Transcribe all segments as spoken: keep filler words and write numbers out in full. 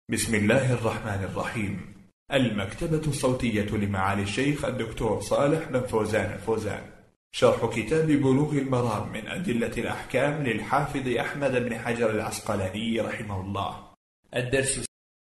بسم الله الرحمن الرحيم. المكتبة الصوتية لمعالي الشيخ الدكتور صالح بن فوزان الفوزان. شرح كتاب بلوغ المرام من أدلة الأحكام للحافظ أحمد بن حجر العسقلاني رحمه الله. الدرس.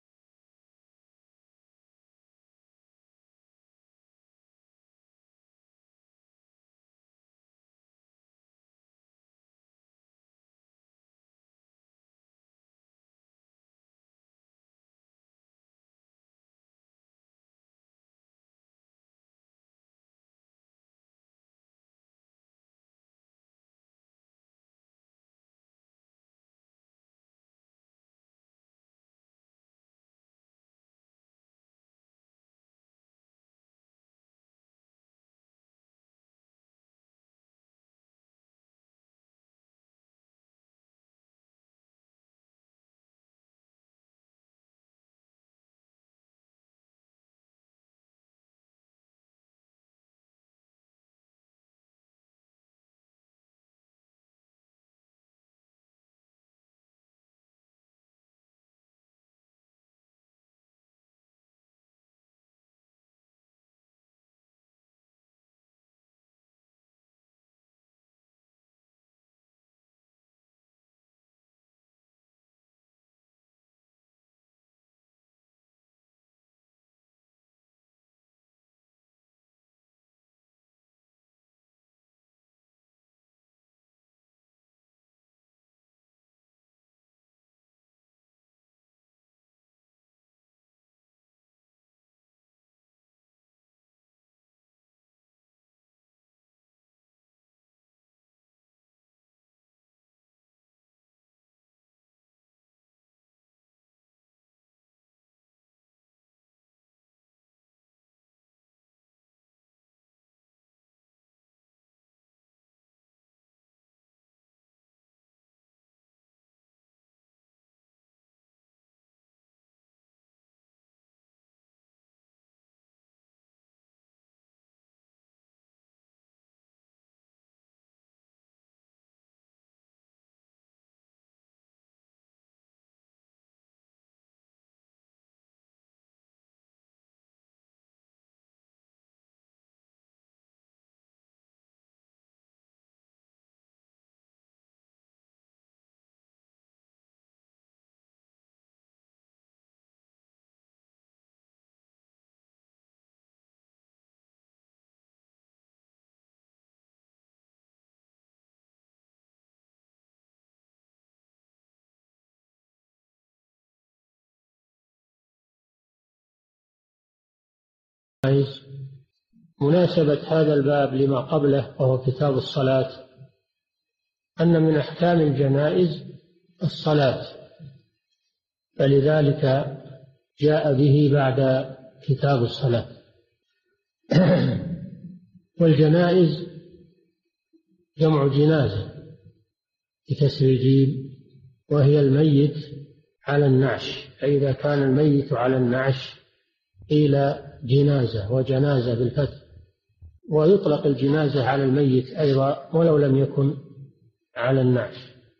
مناسبة هذا الباب لما قبله وهو كتاب الصلاة أن من أحكام الجنائز الصلاة، فلذلك جاء به بعد كتاب الصلاة. والجنائز جمع جنازة بكسر الجيم، وهي الميت على النعش، فإذا كان الميت على النعش قيل جنازة وجنازة بالفتح، ويطلق الجنازة على الميت أيضا ولو لم يكن على النعش.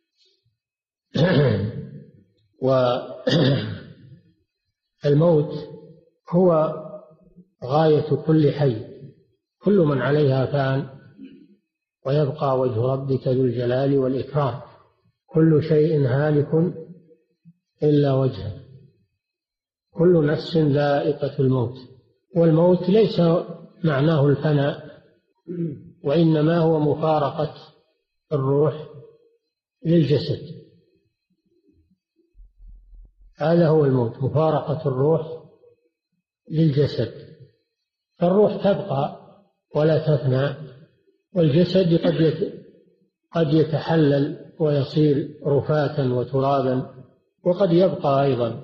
والموت هو غاية كل حي، كل من عليها فان ويبقى وجه ربك ذو الجلال والإكرام، كل شيء هالك إلا وجهه، كل نفس ذائقة الموت. والموت ليس معناه الفناء، وإنما هو مفارقة الروح للجسد، هذا هو الموت، مفارقة الروح للجسد. فالروح تبقى ولا تفنى، والجسد قد قد يتحلل ويصير رفاة وترابا، وقد يبقى أيضا.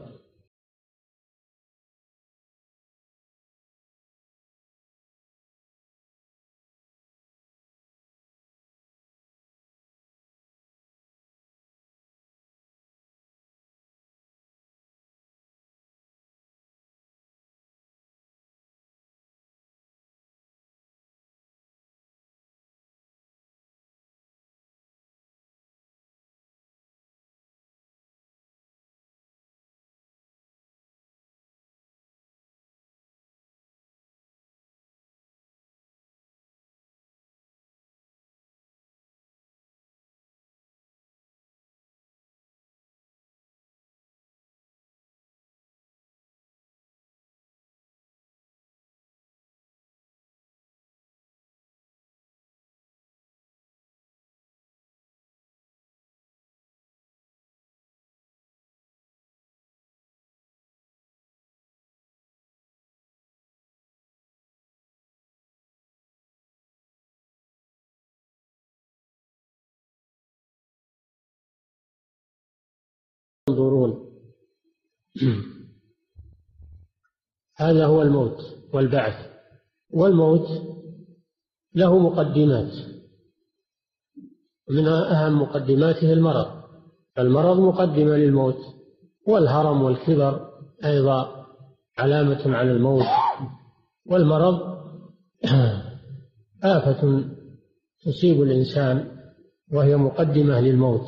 ينظرون. هذا هو الموت والبعث. والموت له مقدمات، من أهم مقدماته المرض. المرض مقدمة للموت، والهرم والكبر أيضا علامة على الموت. والمرض آفة تصيب الإنسان وهي مقدمة للموت.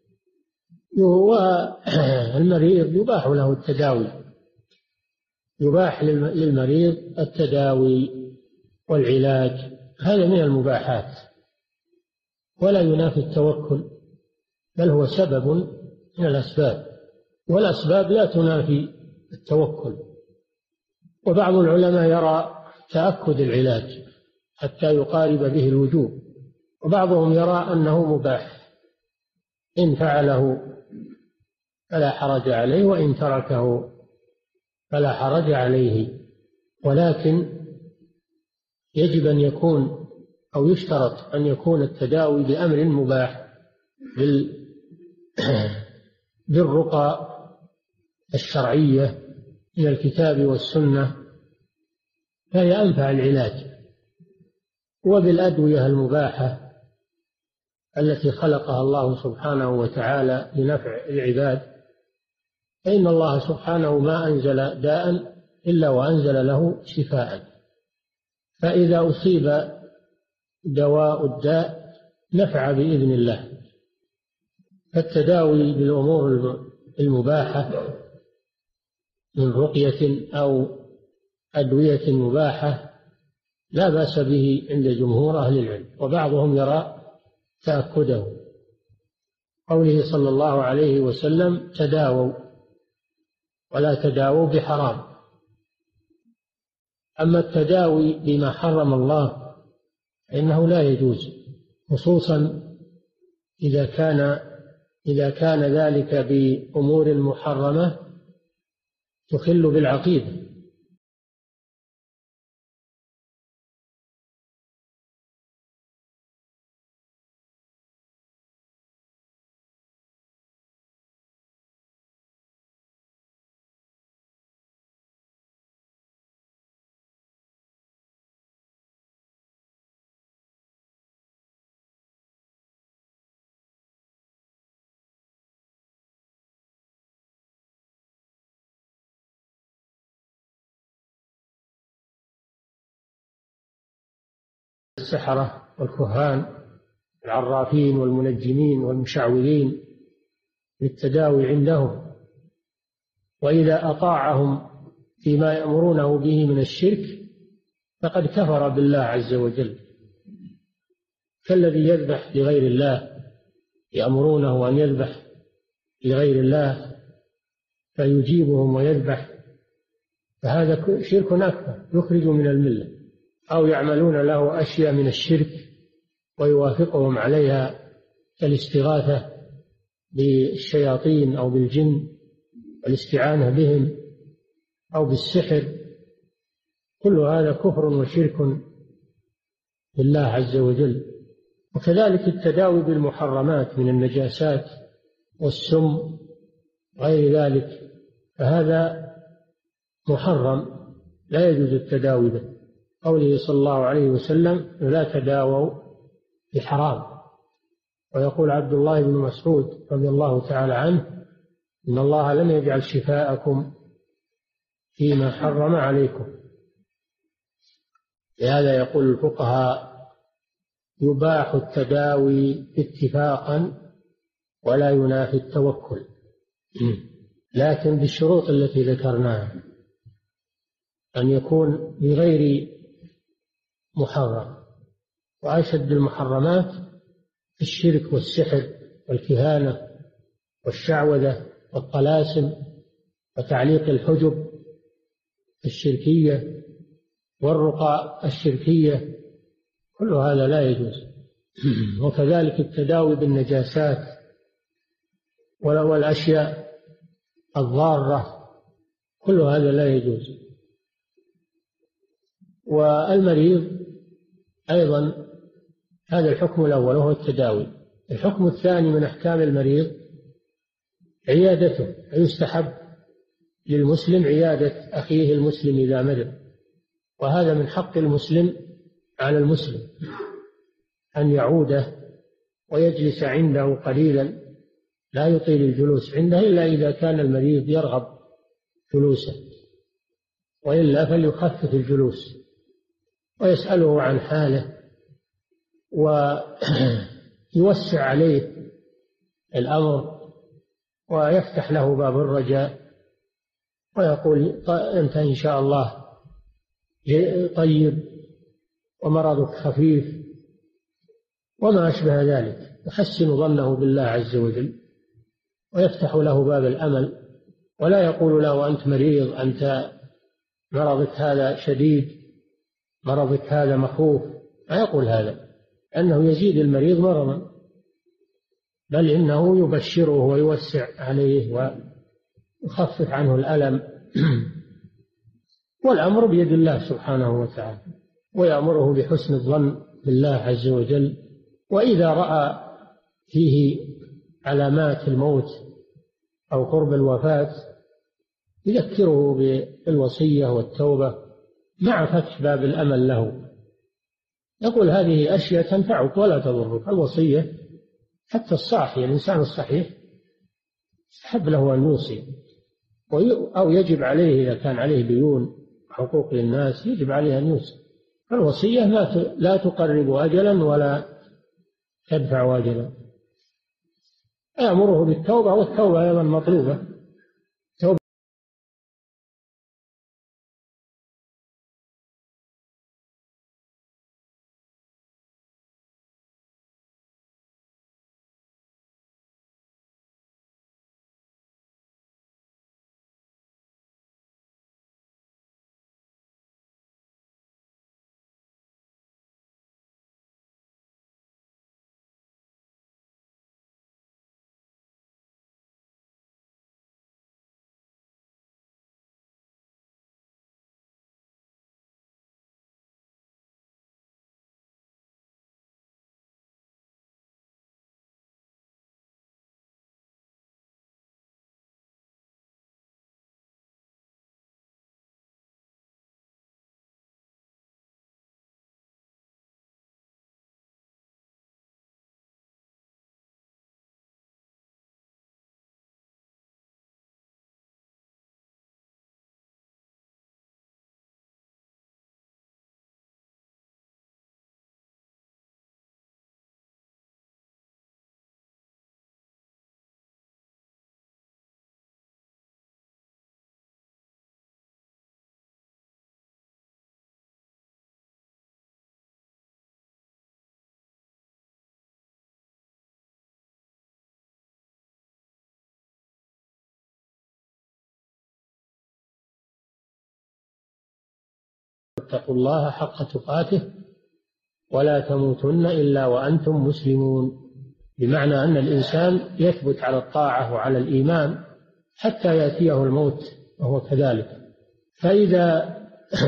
والمريض يباح له التداوي، يباح للمريض التداوي والعلاج، هذا من المباحات، ولا ينافي التوكل، بل هو سبب من الأسباب، والأسباب لا تنافي التوكل. وبعض العلماء يرى تأكد العلاج حتى يقارب به الوجوب، وبعضهم يرى أنه مباح، إن فعله فلا حرج عليه، وإن تركه فلا حرج عليه. ولكن يجب أن يكون أو يشترط أن يكون التداوي بأمر مباح بالرقى الشرعية من الكتاب والسنة، فهي أنفع العلاج، وبالأدوية المباحة التي خلقها الله سبحانه وتعالى لنفع العباد، فإن الله سبحانه ما أنزل داء إلا وأنزل له شفاء. فإذا أصيب دواء الداء نفع بإذن الله. فالتداوي بالأمور المباحة من رقية أو أدوية مباحة لا بأس به عند جمهور أهل العلم، وبعضهم يرى تأكده. قوله صلى الله عليه وسلم: تداووا ولا تداووا بحرام. أما التداوي بما حرم الله فإنه لا يجوز، خصوصا إذا كان إذا كان ذلك بأمور محرمة تخل بالعقيدة. السحرة والكهان العرافين والمنجمين والمشعوذين للتداوي عندهم، وإذا أطاعهم فيما يأمرونه به من الشرك فقد كفر بالله عز وجل، كالذي يذبح لغير الله، يأمرونه أن يذبح لغير الله فيجيبهم ويذبح، فهذا شرك أكبر يخرج من الملة. أو يعملون له أشياء من الشرك ويوافقهم عليها كالاستغاثة بالشياطين أو بالجن والاستعانة بهم أو بالسحر، كل هذا كفر وشرك بالله عز وجل. وكذلك التداوي بالمحرمات من النجاسات والسم غير ذلك، فهذا محرم لا يجوز التداوي به. قوله صلى الله عليه وسلم: لا تداووا بحرام. ويقول عبد الله بن مسعود رضي الله تعالى عنه: إن الله لم يجعل شفاءكم فيما حرم عليكم. لهذا يقول الفقهاء: يباح التداوي اتفاقا ولا ينافي التوكل، لكن بالشروط التي ذكرناها، أن يكون بغير محرم. وأشد المحرمات الشرك والسحر والكهانة والشعوذة والطلاسم وتعليق الحجب الشركية والرقى الشركية، كل هذا لا يجوز. وكذلك التداوي بالنجاسات والأشياء الضارة، كل هذا لا يجوز. والمريض أيضا هذا الحكم الأول وهو التداوي. الحكم الثاني من أحكام المريض عيادته، يستحب للمسلم عيادة أخيه المسلم إذا مرض، وهذا من حق المسلم على المسلم أن يعوده ويجلس عنده قليلا، لا يطيل الجلوس عنده إلا إذا كان المريض يرغب جلوسه، وإلا فليخفف الجلوس ويسأله عن حاله ويوسع عليه الأمر ويفتح له باب الرجاء ويقول أنت إن شاء الله طيب ومرضك خفيف وما أشبه ذلك، يحسن ظنه بالله عز وجل ويفتح له باب الأمل، ولا يقول له أنت مريض، أنت مرضك هذا شديد، مرضك هذا مخوف، ما يقول هذا، أنه يزيد المريض مرضا، بل إنه يبشره ويوسع عليه ويخفف عنه الألم. والأمر بيد الله سبحانه وتعالى، ويأمره بحسن الظن بالله عز وجل، وإذا رأى فيه علامات الموت أو قرب الوفاة يذكره بالوصية والتوبة مع فتح باب الأمل له، يقول هذه أشياء تنفعك ولا تضرك. الوصية حتى الصاحي، الإنسان الصحيح يستحب له أن يوصي، أو يجب عليه إذا كان عليه ديون حقوق للناس يجب عليه أن يوصي. الوصية لا تقرب أجلا ولا تدفع أجلا. يأمره بالتوبة، والتوبة أيضا مطلوبة، توبة اتقوا الله حق تقاته ولا تموتن إلا وأنتم مسلمون، بمعنى أن الإنسان يثبت على الطاعة وعلى الإيمان حتى يأتيه الموت وهو كذلك. فإذا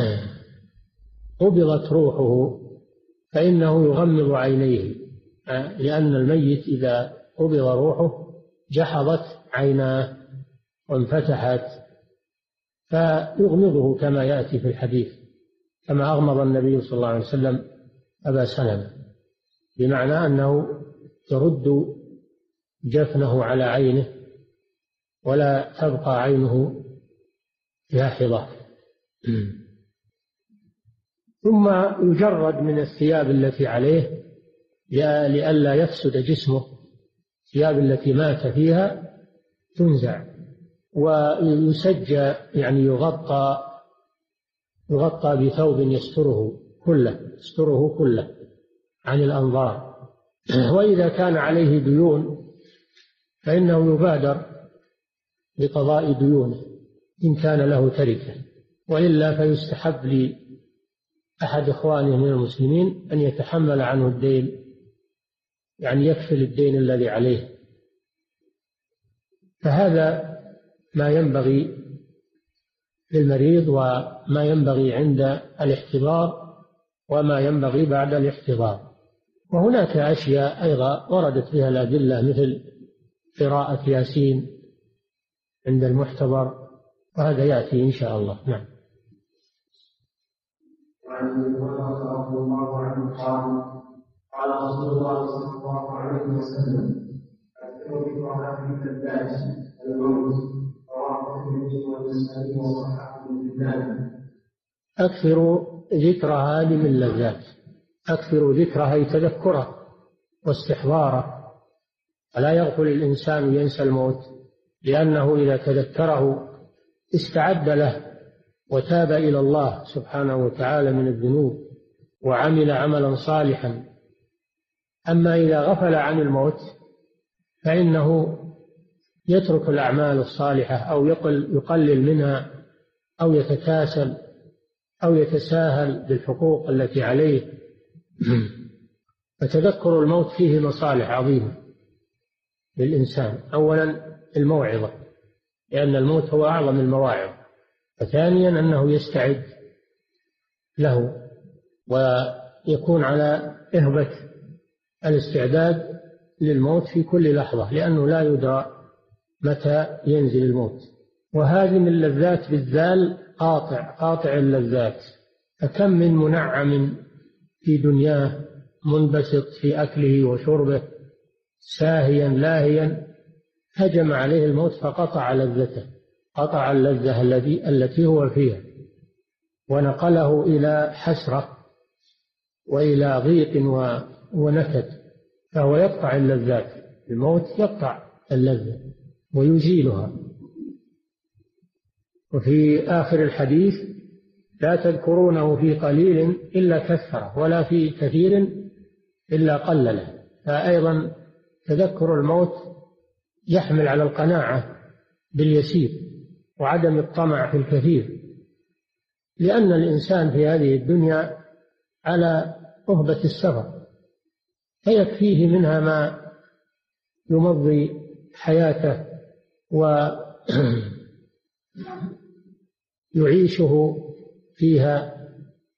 قبضت روحه فإنه يغمض عينيه، لأن الميت إذا قبض روحه جحظت عيناه وانفتحت، فيغمضه كما يأتي في الحديث، كما أغمض النبي صلى الله عليه وسلم أبا سلمة، بمعنى أنه ترد جفنه على عينه ولا تبقى عينه جاحظة. ثم يجرد من الثياب التي عليه لئلا يفسد جسمه، الثياب التي مات فيها تنزع ويسجى، يعني يغطى يغطى بثوب يستره كله يستره كله عن الأنظار. وإذا كان عليه ديون فإنه يبادر بقضاء ديونه إن كان له تركة، وإلا فيستحب لأحد إخوانه من المسلمين أن يتحمل عنه الدين، يعني يكفل الدين الذي عليه. فهذا ما ينبغي للمريض، وما ينبغي عند الاحتضار، وما ينبغي بعد الاحتضار. وهناك أشياء أيضا وردت بها الأدلة مثل قراءة ياسين عند المحتضر، وهذا يأتي إن شاء الله. نعم. وعن ابي هريره رضي الله عنه قال قال رسول الله صلى الله عليه وسلم: اكثروا ذكر من اللذات الموت، رواه الترمذي والنسائي وصححه ابن حبان. أكثروا ذكر هذه من اللذات، أكثروا ذكرها أي تذكره واستحضاره، فلا يغفل الإنسان ينسى الموت، لأنه إذا تذكره استعد له وتاب إلى الله سبحانه وتعالى من الذنوب وعمل عملا صالحا. أما إذا غفل عن الموت فإنه يترك الأعمال الصالحة أو يقلل منها أو يتكاسل أو يتساهل بالحقوق التي عليه. فتذكر الموت فيه مصالح عظيمة للإنسان. أولا الموعظة، لأن الموت هو أعظم المواعظ. وثانيا أنه يستعد له ويكون على إهبة الاستعداد للموت في كل لحظة، لأنه لا يدرى متى ينزل الموت. وهذه من اللذات بالذال قاطع قاطع اللذات، فكم من منعم في دنياه منبسط في أكله وشربه ساهيا لاهيا، هجم عليه الموت فقطع لذته، قطع اللذة التي التي هو فيها ونقله إلى حسرة وإلى ضيق ونكد، فهو يقطع اللذات. الموت يقطع اللذة ويزيلها. وفي آخر الحديث: لا تذكرونه في قليل إلا كثره، ولا في كثير إلا قلله. فأيضا تذكر الموت يحمل على القناعة باليسير وعدم الطمع في الكثير، لأن الإنسان في هذه الدنيا على أهبة السفر، فيكفيه منها ما يمضي حياته ويعيشه فيها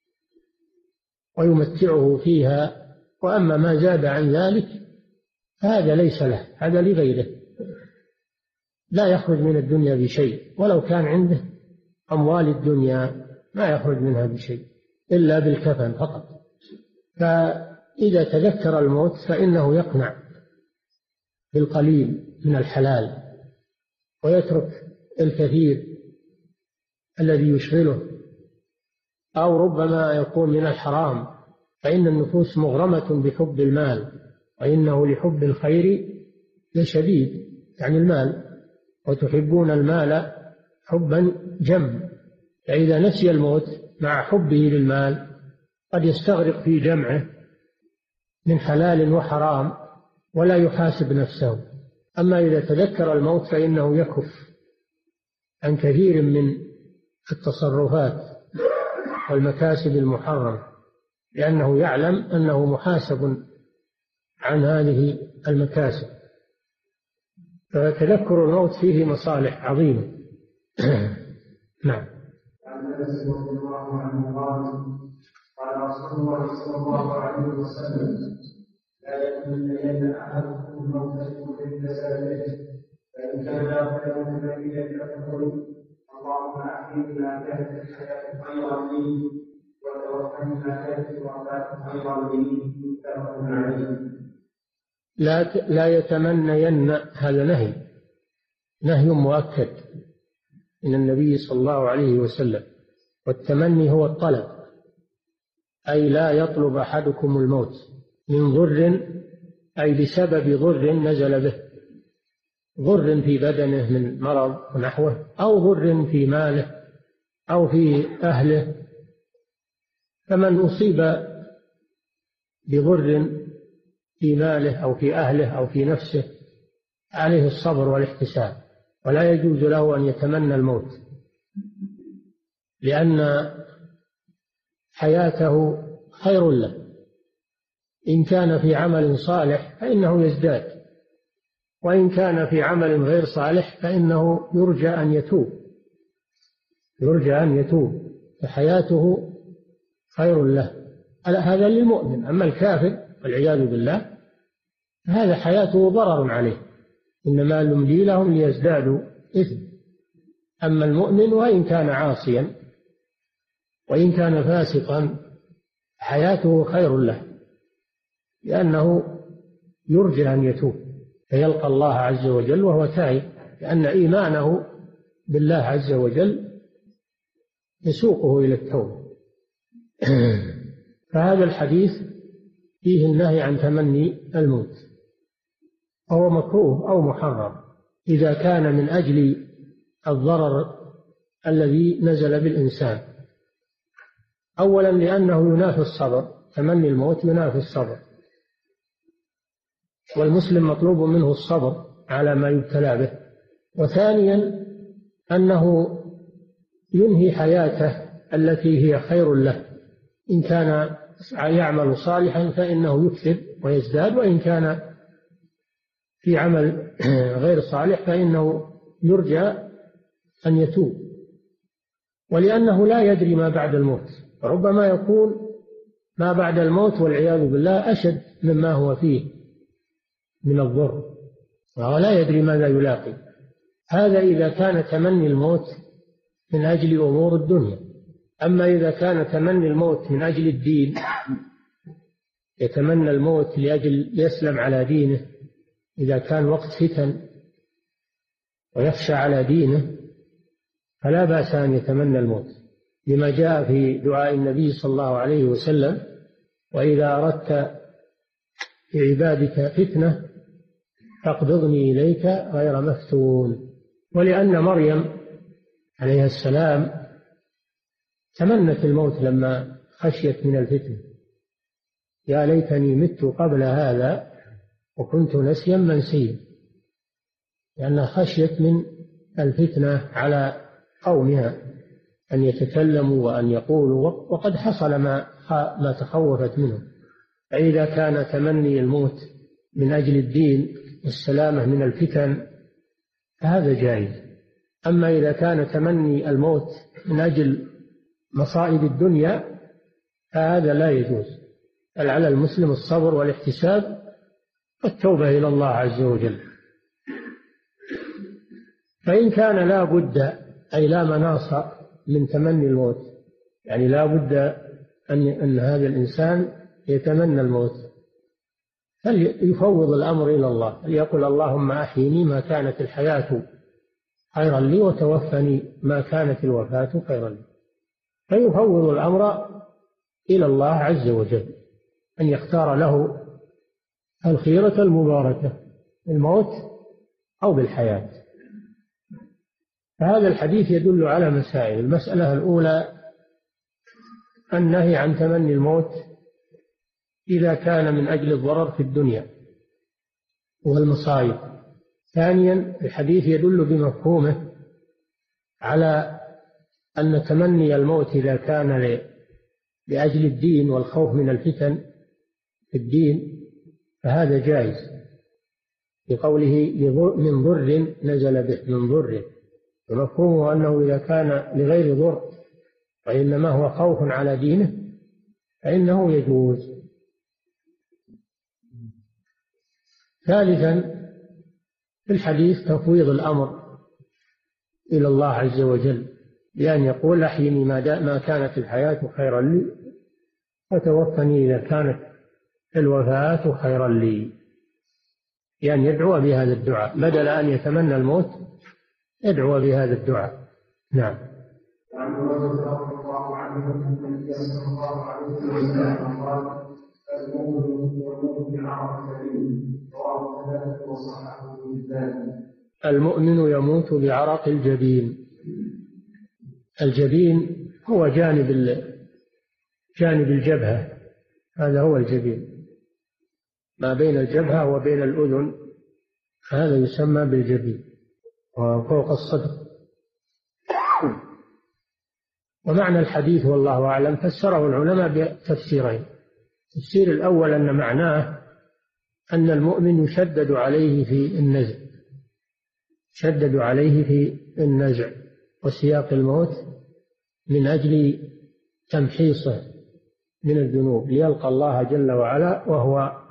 ويمتعه فيها. وأما ما زاد عن ذلك فهذا ليس له، هذا لغيره، لا يخرج من الدنيا بشيء، ولو كان عنده أموال الدنيا ما يخرج منها بشيء إلا بالكفن فقط. فإذا تذكر الموت فإنه يقنع بالقليل من الحلال ويترك الكثير الذي يشغله، أو ربما يكون من الحرام، فإن النفوس مغرمة بحب المال، وإنه لحب الخير لشديد، يعني المال، وتحبون المال حبا جما. فإذا نسي الموت مع حبه للمال قد يستغرق في جمعه من حلال وحرام ولا يحاسب نفسه. أما إذا تذكر الموت فإنه يكف عن كثير من التصرفات والمكاسب المحرمة، لأنه يعلم أنه محاسب عن هذه المكاسب. فتذكر الموت فيه مصالح عظيمة. نعم. عن انس رضي الله عنه قال قال رسول الله صلى الله عليه وسلم: لا يتمنين احدكم الموت في سبيله، فان كان فيتمنى فيقول: اللهم احيني ما كانت الحياه خيرا لي، وتوفني ما كانت الوفاه خيرا لي. متفق عليه. لا لا يتمنين، هذا نهي نهي مؤكد من النبي صلى الله عليه وسلم. والتمني هو الطلب، أي لا يطلب أحدكم الموت من ضر، أي بسبب ضر نزل به، ضر في بدنه من مرض ونحوه، أو ضر في ماله أو في أهله. فمن أصيب بضر في ماله أو في أهله أو في نفسه عليه الصبر والاحتساب، ولا يجوز له أن يتمنى الموت، لأن حياته خير له. إن كان في عمل صالح فإنه يزداد، وإن كان في عمل غير صالح فإنه يرجى أن يتوب يرجى أن يتوب فحياته خير له. هذا للمؤمن. أما الكافر والعياذ بالله هذا حياته ضرر عليه، إنما نملي لهم ليزدادوا إثم أما المؤمن وإن كان عاصيا وإن كان فاسقا حياته خير له، لأنه يرجى أن يتوب فيلقى الله عز وجل وهو تائب، لأن إيمانه بالله عز وجل يسوقه إلى التوبة. فهذا الحديث فيه النهي عن تمني الموت، وهو مكروه أو محرم إذا كان من أجل الضرر الذي نزل بالإنسان. أولا لأنه ينافي الصبر، تمني الموت ينافي الصبر، والمسلم مطلوب منه الصبر على ما يبتلى به. وثانيا أنه ينهي حياته التي هي خير له، إن كان يعمل صالحا فإنه يكثر ويزداد، وإن كان في عمل غير صالح فإنه يرجى أن يتوب. ولأنه لا يدري ما بعد الموت، ربما يكون ما بعد الموت والعياذ بالله أشد مما هو فيه من الضر، وهو لا يدري ماذا يلاقي. هذا إذا كان تمني الموت من أجل أمور الدنيا. أما إذا كان تمني الموت من أجل الدين، يتمنى الموت لأجل يسلم على دينه، إذا كان وقت فتن ويخشى على دينه فلا بأس أن يتمنى الموت، لما جاء في دعاء النبي صلى الله عليه وسلم: وإذا أردت في عبادك فتنة فاقبضني إليك غير مفتون. ولأن مريم عليها السلام تمنت الموت لما خشيت من الفتنة: يا ليتني مت قبل هذا وكنت نسيا منسيا، لأنها خشيت من الفتنة على قومها أن يتكلموا وأن يقولوا، وقد حصل ما ما تخوفت منه. فإذا كان تمني الموت من أجل الدين والسلامة من الفتن فهذا جائز. أما إذا كان تمني الموت من أجل مصائب الدنيا فهذا لا يجوز، بل على المسلم الصبر والاحتساب والتوبة إلى الله عز وجل. فإن كان لا بد، أي لا مناص من تمني الموت، يعني لا بد أن, أن هذا الإنسان يتمنى الموت، فليفوض الأمر إلى الله، ليقول: اللهم أحيني ما كانت الحياة خيرا لي وتوفني ما كانت الوفاة خيرا لي. فيفوض الأمر إلى الله عز وجل أن يختار له الخيرة المباركة، الموت أو بالحياة. فهذا الحديث يدل على مسائل. المسألة الأولى النهي عن تمني الموت إذا كان من أجل الضرر في الدنيا والمصائب. ثانيا الحديث يدل بمفهومه على أن تمني الموت إذا كان لأجل الدين والخوف من الفتن في الدين فهذا جائز، بقوله من ضر نزل به، من ضر، ومفهومه أنه إذا كان لغير ضر وإنما هو خوف على دينه فإنه يجوز. ثالثا في الحديث تفويض الأمر إلى الله عز وجل، بأن يقول: أحيني ما كانت الحياة خيرا لي وتوفني إذا كانت الوفاة خيرا لي، يعني يدعو بهذا الدعاء بدل أن يتمنى الموت، يدعو بهذا الدعاء. نعم. عن رضي الله عنه أن النبي صلى الله عليه وسلم قال: المؤمن يموت بعرق الجبين، رواه ثلاثة وصححه الألباني. المؤمن يموت بعرق الجبين. الجبين هو جانب جانب الجبهة، هذا هو الجبين، ما بين الجبهة وبين الأذن، هذا يسمى بالجبين، وفوق الصدر. ومعنى الحديث والله أعلم فسره العلماء بتفسيرين. التفسير الأول أن معناه أن المؤمن يشدد عليه في النزع، يشدد عليه في النزع وسياق الموت من أجل تمحيصه من الذنوب، ليلقى الله جل وعلا وهو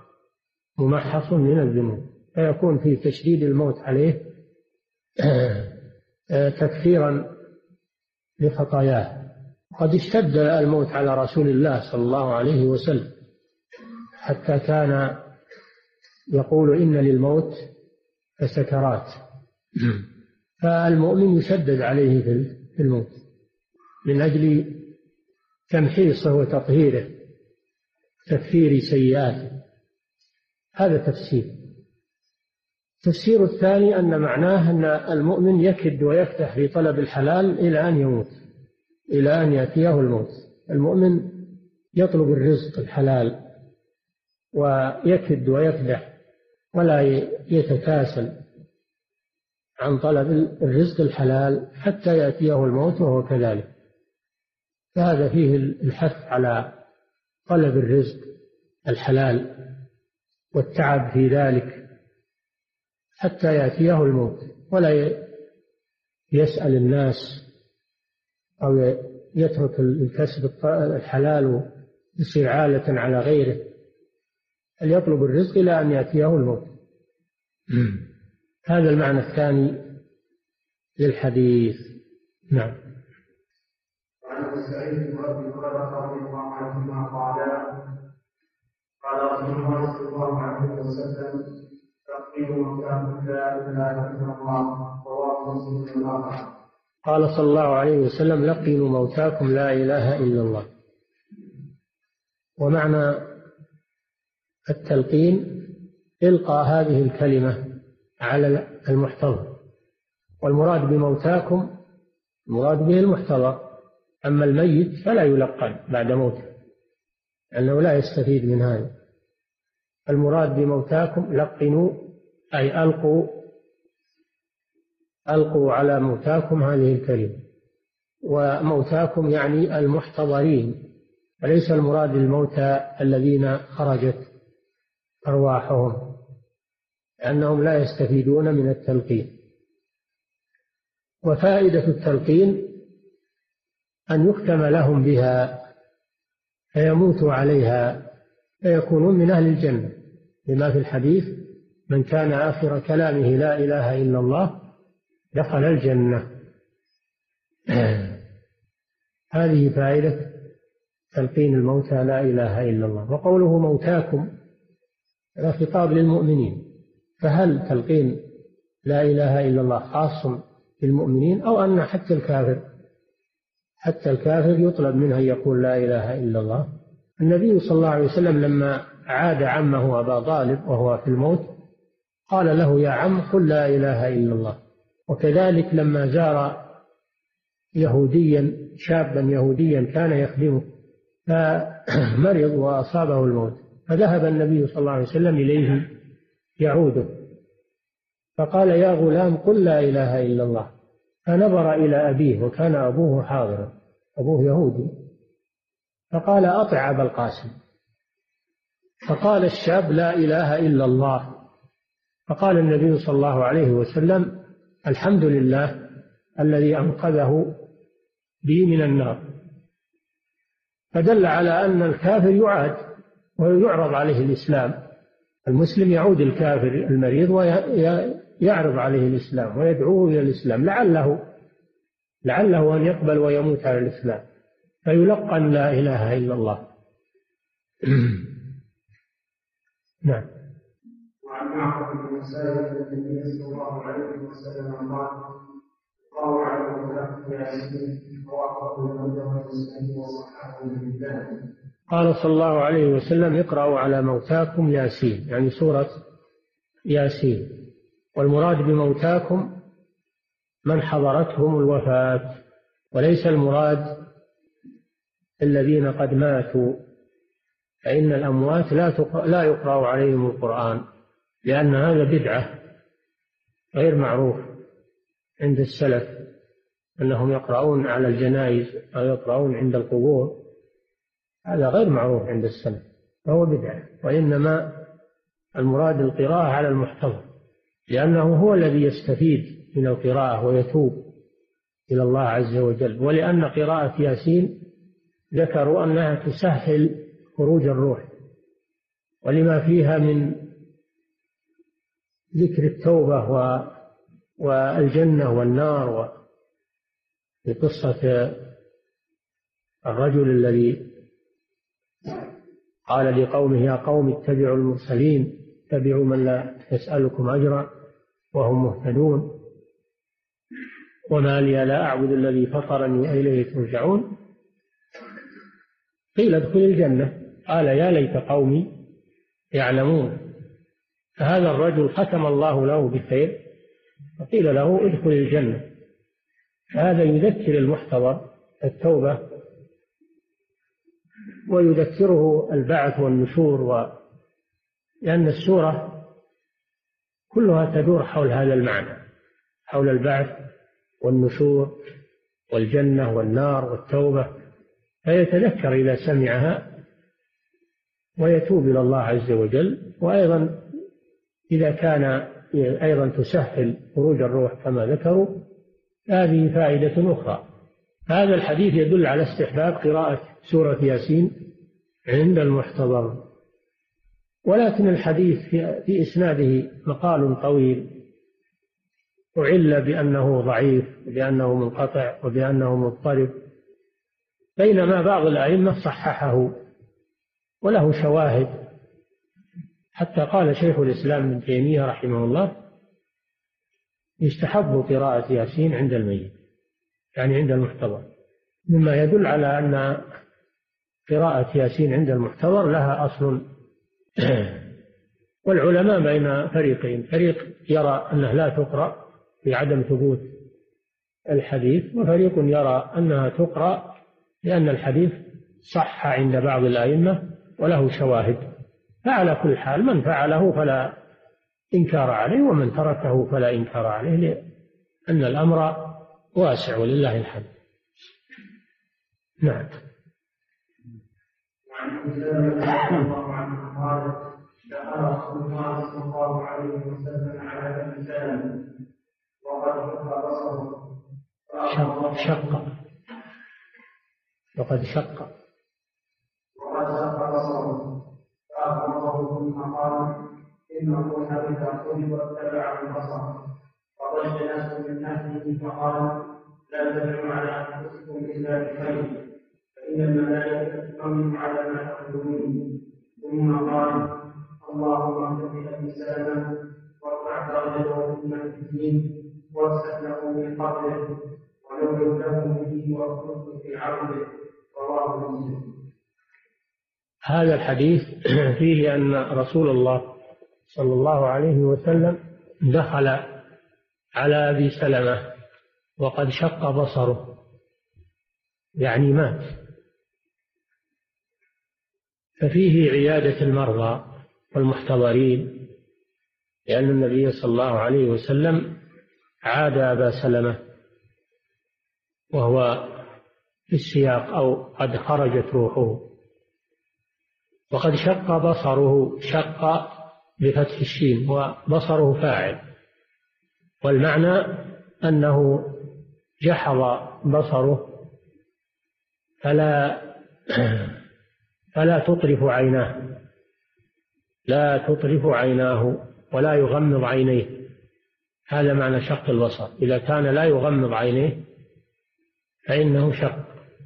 ممحص من الذنوب، فيكون في تشديد الموت عليه تكفيرا لخطاياه. قد اشتد الموت على رسول الله صلى الله عليه وسلم حتى كان يقول إن للموت لسكرات. فالمؤمن يشدد عليه في الموت من أجل تمحيصه وتطهيره، تكفير سيئاته. هذا تفسير. التفسير الثاني أن معناه أن المؤمن يكد ويفتح في طلب الحلال إلى أن يموت، إلى أن يأتيه الموت. المؤمن يطلب الرزق الحلال ويكد ويكدح ولا يتكاسل عن طلب الرزق الحلال حتى يأتيه الموت وهو كذلك. فهذا فيه الحث على طلب الرزق الحلال والتعب في ذلك حتى يأتيه الموت، ولا يسأل الناس أو يترك الكسب الحلال ويصير عالة على غيره، بل يطلب الرزق إلى أن يأتيه الموت. هذا المعنى الثاني للحديث. نعم. وعن ابي سعيد بن ابي هريره رضي الله عنهما قال قال رسول الله صلى الله عليه وسلم تقبيل موتاكم لا اله الا الله رواه مسلم الاخر. قال صلى الله عليه وسلم لقنوا موتاكم لا اله الا الله. ومعنى التلقين إلقاء هذه الكلمة على المحتضر، والمراد بموتاكم المراد به المحتضر، أما الميت فلا يلقن بعد موته لأنه لا يستفيد من هذا. المراد بموتاكم لقنوا أي ألقوا ألقوا على موتاكم هذه الكلمة. وموتاكم يعني المحتضرين، وليس المراد الموتى الذين خرجت أرواحهم، لأنهم لا يستفيدون من التلقين. وفائدة التلقين أن يختم لهم بها فيموتوا عليها فيكونون من أهل الجنة، لما في الحديث من كان آخر كلامه لا إله إلا الله دخل الجنة. هذه فائدة تلقين الموتى لا إله إلا الله. وقوله موتاكم هذا خطاب للمؤمنين، فهل تلقين لا إله إلا الله خاص بالمؤمنين أو أن حتى الكافر حتى الكافر يطلب منه أن يقول لا إله إلا الله؟ النبي صلى الله عليه وسلم لما عاد عمه أبا طالب وهو في الموت قال له يا عم قل لا إله إلا الله. وكذلك لما زار يهوديا شابا يهوديا كان يخدمه فمرض وأصابه الموت، فذهب النبي صلى الله عليه وسلم إليه يعوده فقال يا غلام قل لا إله إلا الله. فنظر إلى أبيه وكان أبوه حاضرا، أبوه يهودي، فقال أطع أبا القاسم. فقال الشاب لا إله إلا الله. فقال النبي صلى الله عليه وسلم الحمد لله الذي أنقذه بي من النار. فدل على أن الكافر يعاد ويعرض عليه الإسلام. المسلم يعود الكافر المريض ويعرض عليه الإسلام ويدعوه إلى الإسلام لعله لعله أن يقبل ويموت على الإسلام، فيلقن لا إله إلا الله. نعم. وعن معقل بن مسائل النبي صلى الله عليه وسلم قال قالوا على المتلقي ياسين وأقرأ الموتى والمسلمين وصححه بالله. قال صلى الله عليه وسلم اقرأوا على موتاكم ياسين، يعني سورة ياسين. والمراد بموتاكم من حضرتهم الوفاة، وليس المراد الذين قد ماتوا، فإن الأموات لا يقرأ عليهم القرآن، لأن هذا بدعة غير معروف عند السلف أنهم يقرؤون على الجنائز أو يقرؤون عند القبور، هذا غير معروف عند السلف فهو بدعة. وإنما المراد القراءة على المحتضر، لأنه هو الذي يستفيد من القراءة ويتوب إلى الله عز وجل. ولأن قراءة ياسين ذكروا أنها تسهل خروج الروح، ولما فيها من ذكر التوبة والجنة والنار، في قصة الرجل الذي قال لقومه يا قوم اتبعوا المرسلين، اتبعوا من لا يسألكم أجرا وهم مهتدون، وما لي لا أعبد الذي فطرني وإليه ترجعون. قيل ادخل الجنة، قال يا ليت قومي يعلمون. فهذا الرجل ختم الله له بخير فقيل له ادخل الجنة. هذا يذكر المحتضر التوبة، ويذكره البعث والنشور، و... لأن السورة كلها تدور حول هذا المعنى، حول البعث والنشور والجنة والنار والتوبة، فيتذكر إذا سمعها ويتوب إلى الله عز وجل. وأيضا إذا كان أيضا تسهل خروج الروح كما ذكروا، هذه فائدة أخرى. هذا الحديث يدل على استحباب قراءة سورة ياسين عند المحتضر. ولكن الحديث في إسناده مقال طويل، وعل بأنه ضعيف وبأنه منقطع وبأنه مضطرب، بينما بعض الأئمة صححه وله شواهد. حتى قال شيخ الإسلام ابن تيمية رحمه الله يستحب قراءة ياسين عند الميت، يعني عند المحتضر، مما يدل على أن قراءة ياسين عند المحتضر لها أصل. والعلماء بين فريقين، فريق يرى أنها لا تقرأ في عدم ثبوت الحديث، وفريق يرى أنها تقرأ لأن الحديث صح عند بعض الأئمة وله شواهد. فعلى كل حال من فعله فلا إنكار عليه، ومن تركه فلا إنكار عليه، لأن الأمر واسع ولله الحمد. نعم. وعن ابي سلمة رضي الله عنه قال دخل رسول الله صلى الله عليه وسلم على ابي سلمة وقد شق بصره شق وقد شق وقد شق بصره فأخبره ثم قال إنه إذا قلب واتبع البصر. فضج ناس من أهله فقال لا تدعوا على أنفسكم إلا بخير فإن الملائكة تؤمن على ما تقولون. ثم قال اللهم اغفر لأبي سلمة وارفع درجته في المهديين واسع له من قبله ونور له به واخلصه في عرضه. رواه مسلم. هذا الحديث فيه أن رسول الله صلى الله عليه وسلم دخل على أبي سلمة وقد شق بصره، يعني مات. ففيه عيادة المرضى والمحتضرين، لأن النبي صلى الله عليه وسلم عاد أبا سلمة وهو في السياق أو قد خرجت روحه. وقد شق بصره، شق بفتح الشين وبصره فاعل، والمعنى أنه جحظ بصره فلا فلا تطرف عيناه، لا تطرف عيناه ولا يغمض عينيه. هذا معنى شق البصر، إذا كان لا يغمض عينيه فإنه شق،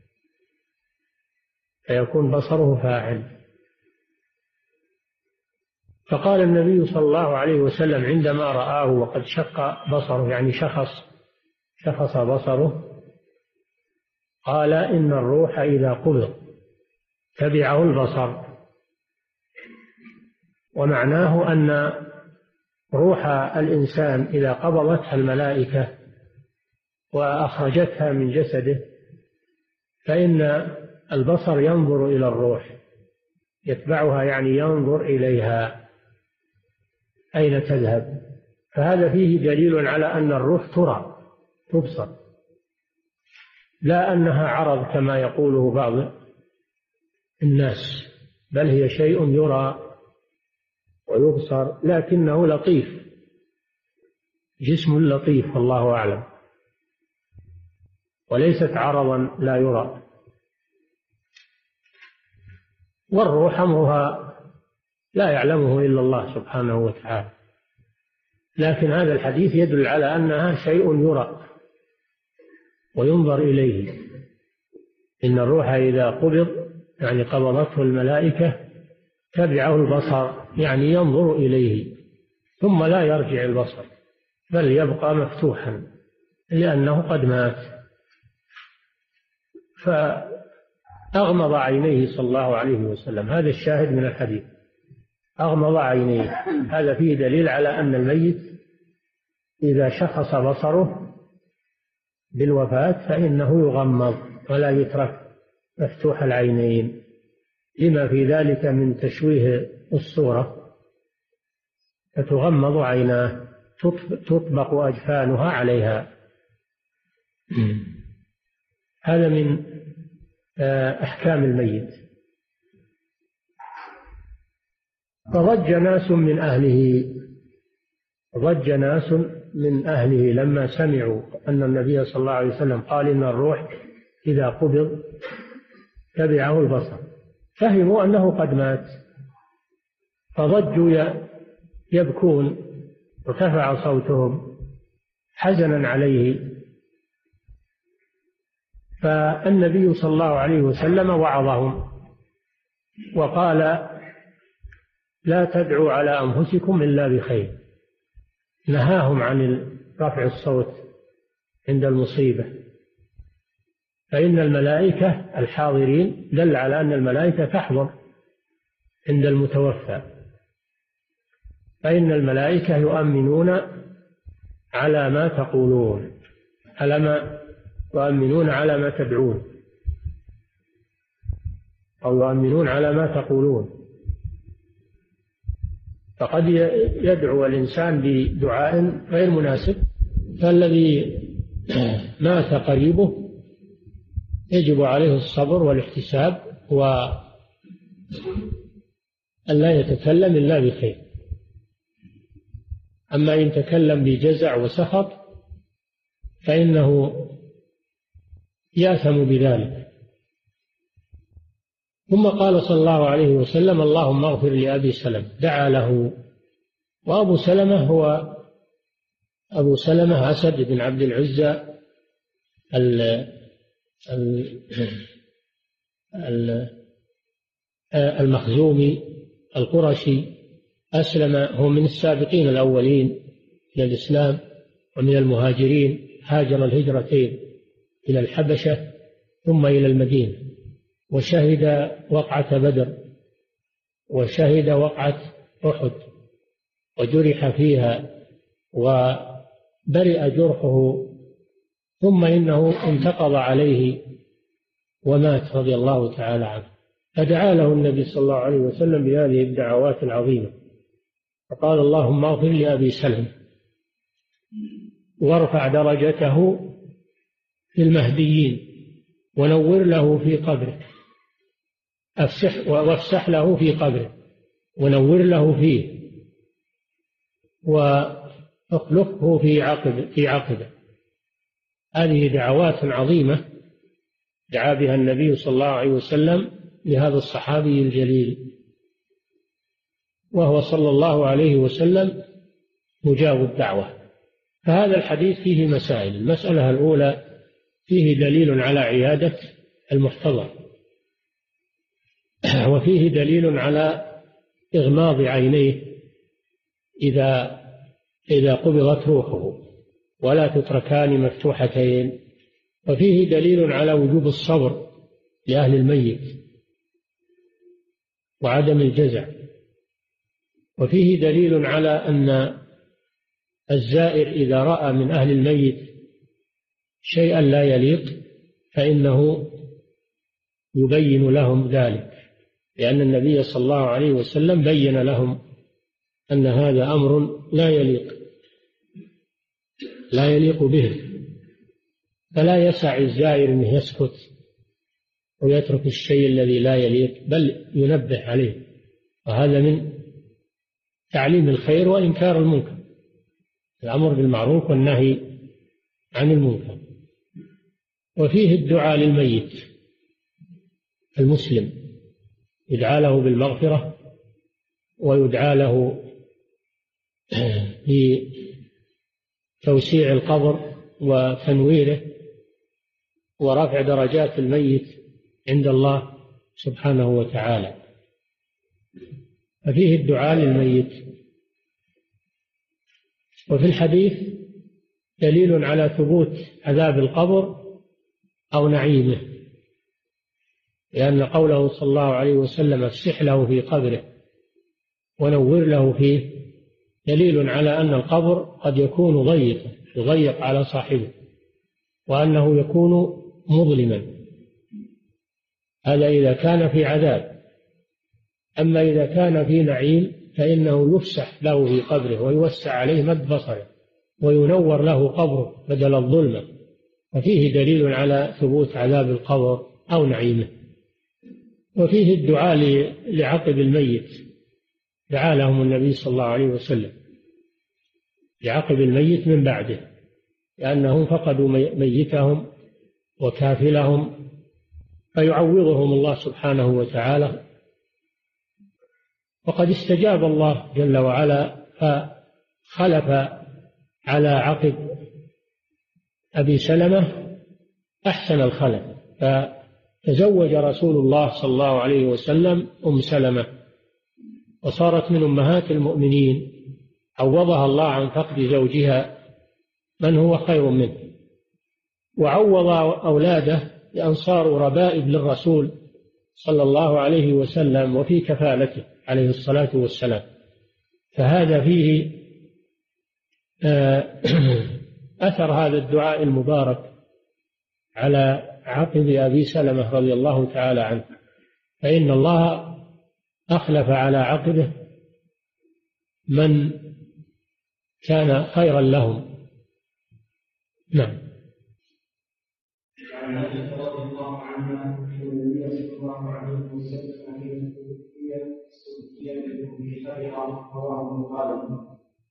فيكون بصره فاعل. فقال النبي صلى الله عليه وسلم عندما رآه وقد شق بصره، يعني شخص شخص بصره، قال إن الروح إذا قبض تبعه البصر. ومعناه أن روح الإنسان إذا قبضتها الملائكة وأخرجتها من جسده فإن البصر ينظر إلى الروح، يتبعها، يعني ينظر إليها أين تذهب. فهذا فيه دليل على أن الروح ترى تبصر، لا أنها عرض كما يقوله بعض الناس، بل هي شيء يرى ويبصر، لكنه لطيف، جسم لطيف والله أعلم، وليست عرضا لا يرى. والروح أمرها لا يعلمه إلا الله سبحانه وتعالى. لكن هذا الحديث يدل على أنها شيء يرى وينظر إليه. إن الروح إذا قبض يعني قبضته الملائكة تبعه البصر، يعني ينظر إليه ثم لا يرجع البصر بل يبقى مفتوحا لأنه قد مات. فأغمض عينيه صلى الله عليه وسلم، هذا الشاهد من الحديث، أغمض عينيه. هذا فيه دليل على أن الميت إذا شخص بصره بالوفاة فإنه يغمض ولا يترك مفتوح العينين، لما في ذلك من تشويه الصورة، فتغمض عيناه تطبق أجفانها عليها. هذا من أحكام الميت. فضج ناس من أهله ضج ناس من أهله لما سمعوا أن النبي صلى الله عليه وسلم قال إن الروح إذا قبض تبعه البصر، فهموا أنه قد مات فضجوا يبكون وارتفع صوتهم حزنا عليه. فالنبي صلى الله عليه وسلم وعظهم وقال لا تدعوا على أنفسكم إلا بخير، نهاهم عن رفع الصوت عند المصيبة، فإن الملائكة الحاضرين دل على أن الملائكة تحضر عند المتوفى، فإن الملائكة يؤمنون على ما تقولون، على ما يؤمنون على ما تدعون، أو يؤمنون على ما تقولون. فقد يدعو الإنسان بدعاء غير مناسب، فالذي مات قريبه يجب عليه الصبر والاحتساب وأن لا يتكلم إلا بخير. أما إن تكلم بجزع وسخط فإنه يأثم بذلك. ثم قال صلى الله عليه وسلم اللهم اغفر لأبي سلمة، دعا له. وأبو سلمة هو أبو سلمة أسد بن عبد العزى المخزومي القرشي، أسلم، هو من السابقين الأولين إلى الإسلام ومن المهاجرين، هاجر الهجرتين إلى الحبشة ثم إلى المدينة، وشهد وقعة بدر وشهد وقعة أحد وجرح فيها وبرئ جرحه، ثم إنه انتقض عليه ومات رضي الله تعالى عنه. فدعا له النبي صلى الله عليه وسلم بهذه الدعوات العظيمة، فقال اللهم اغفر لأبي سلمة وارفع درجته في المهديين ونور له في قبره، أفسح وافسح له في قبره ونور له فيه واخلفه في عقب في عقبه. هذه دعوات عظيمة دعا بها النبي صلى الله عليه وسلم لهذا الصحابي الجليل، وهو صلى الله عليه وسلم مجاب الدعوة. فهذا الحديث فيه مسائل. المسألة الأولى فيه دليل على عيادة المحتضر، وفيه دليل على إغماض عينيه إذا إذا قبضت روحه ولا تتركان مفتوحتين، وفيه دليل على وجوب الصبر لأهل الميت وعدم الجزع، وفيه دليل على أن الزائر إذا رأى من أهل الميت شيئا لا يليق فإنه يبين لهم ذلك، لأن النبي صلى الله عليه وسلم بين لهم أن هذا أمر لا يليق لا يليق به، فلا يسع الزائر أنه يسكت ويترك الشيء الذي لا يليق، بل ينبه عليه، وهذا من تعليم الخير وإنكار المنكر، الأمر بالمعروف والنهي عن المنكر. وفيه الدعاء للميت المسلم، يدعى له بالمغفرة ويدعى له توسيع القبر وتنويره ورفع درجات الميت عند الله سبحانه وتعالى. ففيه الدعاء للميت. وفي الحديث دليل على ثبوت عذاب القبر أو نعيمه، لأن قوله صلى الله عليه وسلم افسح له في قبره ونور له فيه دليل على أن القبر قد يكون ضيقا يضيق على صاحبه، وأنه يكون مظلما. هذا إذا كان في عذاب. أما إذا كان في نعيم فإنه يفسح له في قبره ويوسع عليه مد بصره وينور له قبره بدل الظلمة، ففيه دليل على ثبوت عذاب القبر أو نعيمه. وفيه الدعاء لعقب الميت، دعا لهم النبي صلى الله عليه وسلم لعقب الميت من بعده، لأنهم فقدوا ميتهم وكافلهم، فيعوضهم الله سبحانه وتعالى. وقد استجاب الله جل وعلا فخلف على عقب أبي سلمة أحسن الخلف، فتزوج رسول الله صلى الله عليه وسلم أم سلمة وصارت من أمهات المؤمنين، عوضها الله عن فقد زوجها من هو خير منه، وعوض أولاده بأن صاروا ربائب للرسول صلى الله عليه وسلم وفي كفالته عليه الصلاة والسلام. فهذا فيه أثر هذا الدعاء المبارك على عقب أبي سلمة رضي الله تعالى عنه، فإن الله أخلف على عقبه من كان خيرا لهم. نعم. عن عائشة رضي الله عنها أن النبي صلى الله عليه وسلم حين توفي سجي بكل خير رواه البخاري.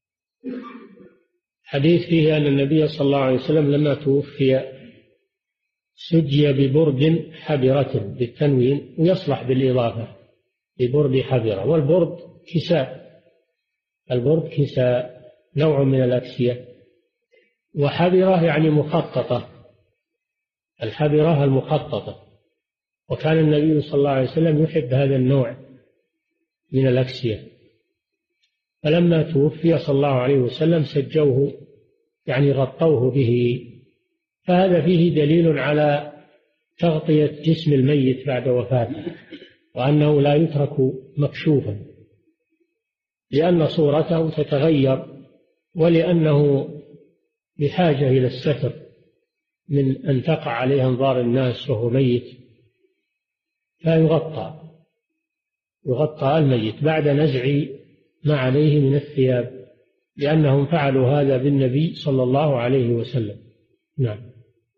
حديث فيه أن النبي صلى الله عليه وسلم لما توفي سجي ببرد حبرة بالتنوين، ويصلح بالإضافة ببرد حبرة. والبرد كساء، البرد كساء نوع من الأكسية، وحبرة يعني مخططة، الحبرة المخططة. وكان النبي صلى الله عليه وسلم يحب هذا النوع من الأكسية، فلما توفي صلى الله عليه وسلم سجوه يعني غطوه به. فهذا فيه دليل على تغطية جسم الميت بعد وفاته، وأنه لا يترك مكشوفا، لأن صورته تتغير، ولأنه بحاجة إلى الستر من أن تقع عليه أنظار الناس وهو ميت، فيغطى يغطى الميت بعد نزع ما عليه من الثياب، لأنهم فعلوا هذا بالنبي صلى الله عليه وسلم. نعم.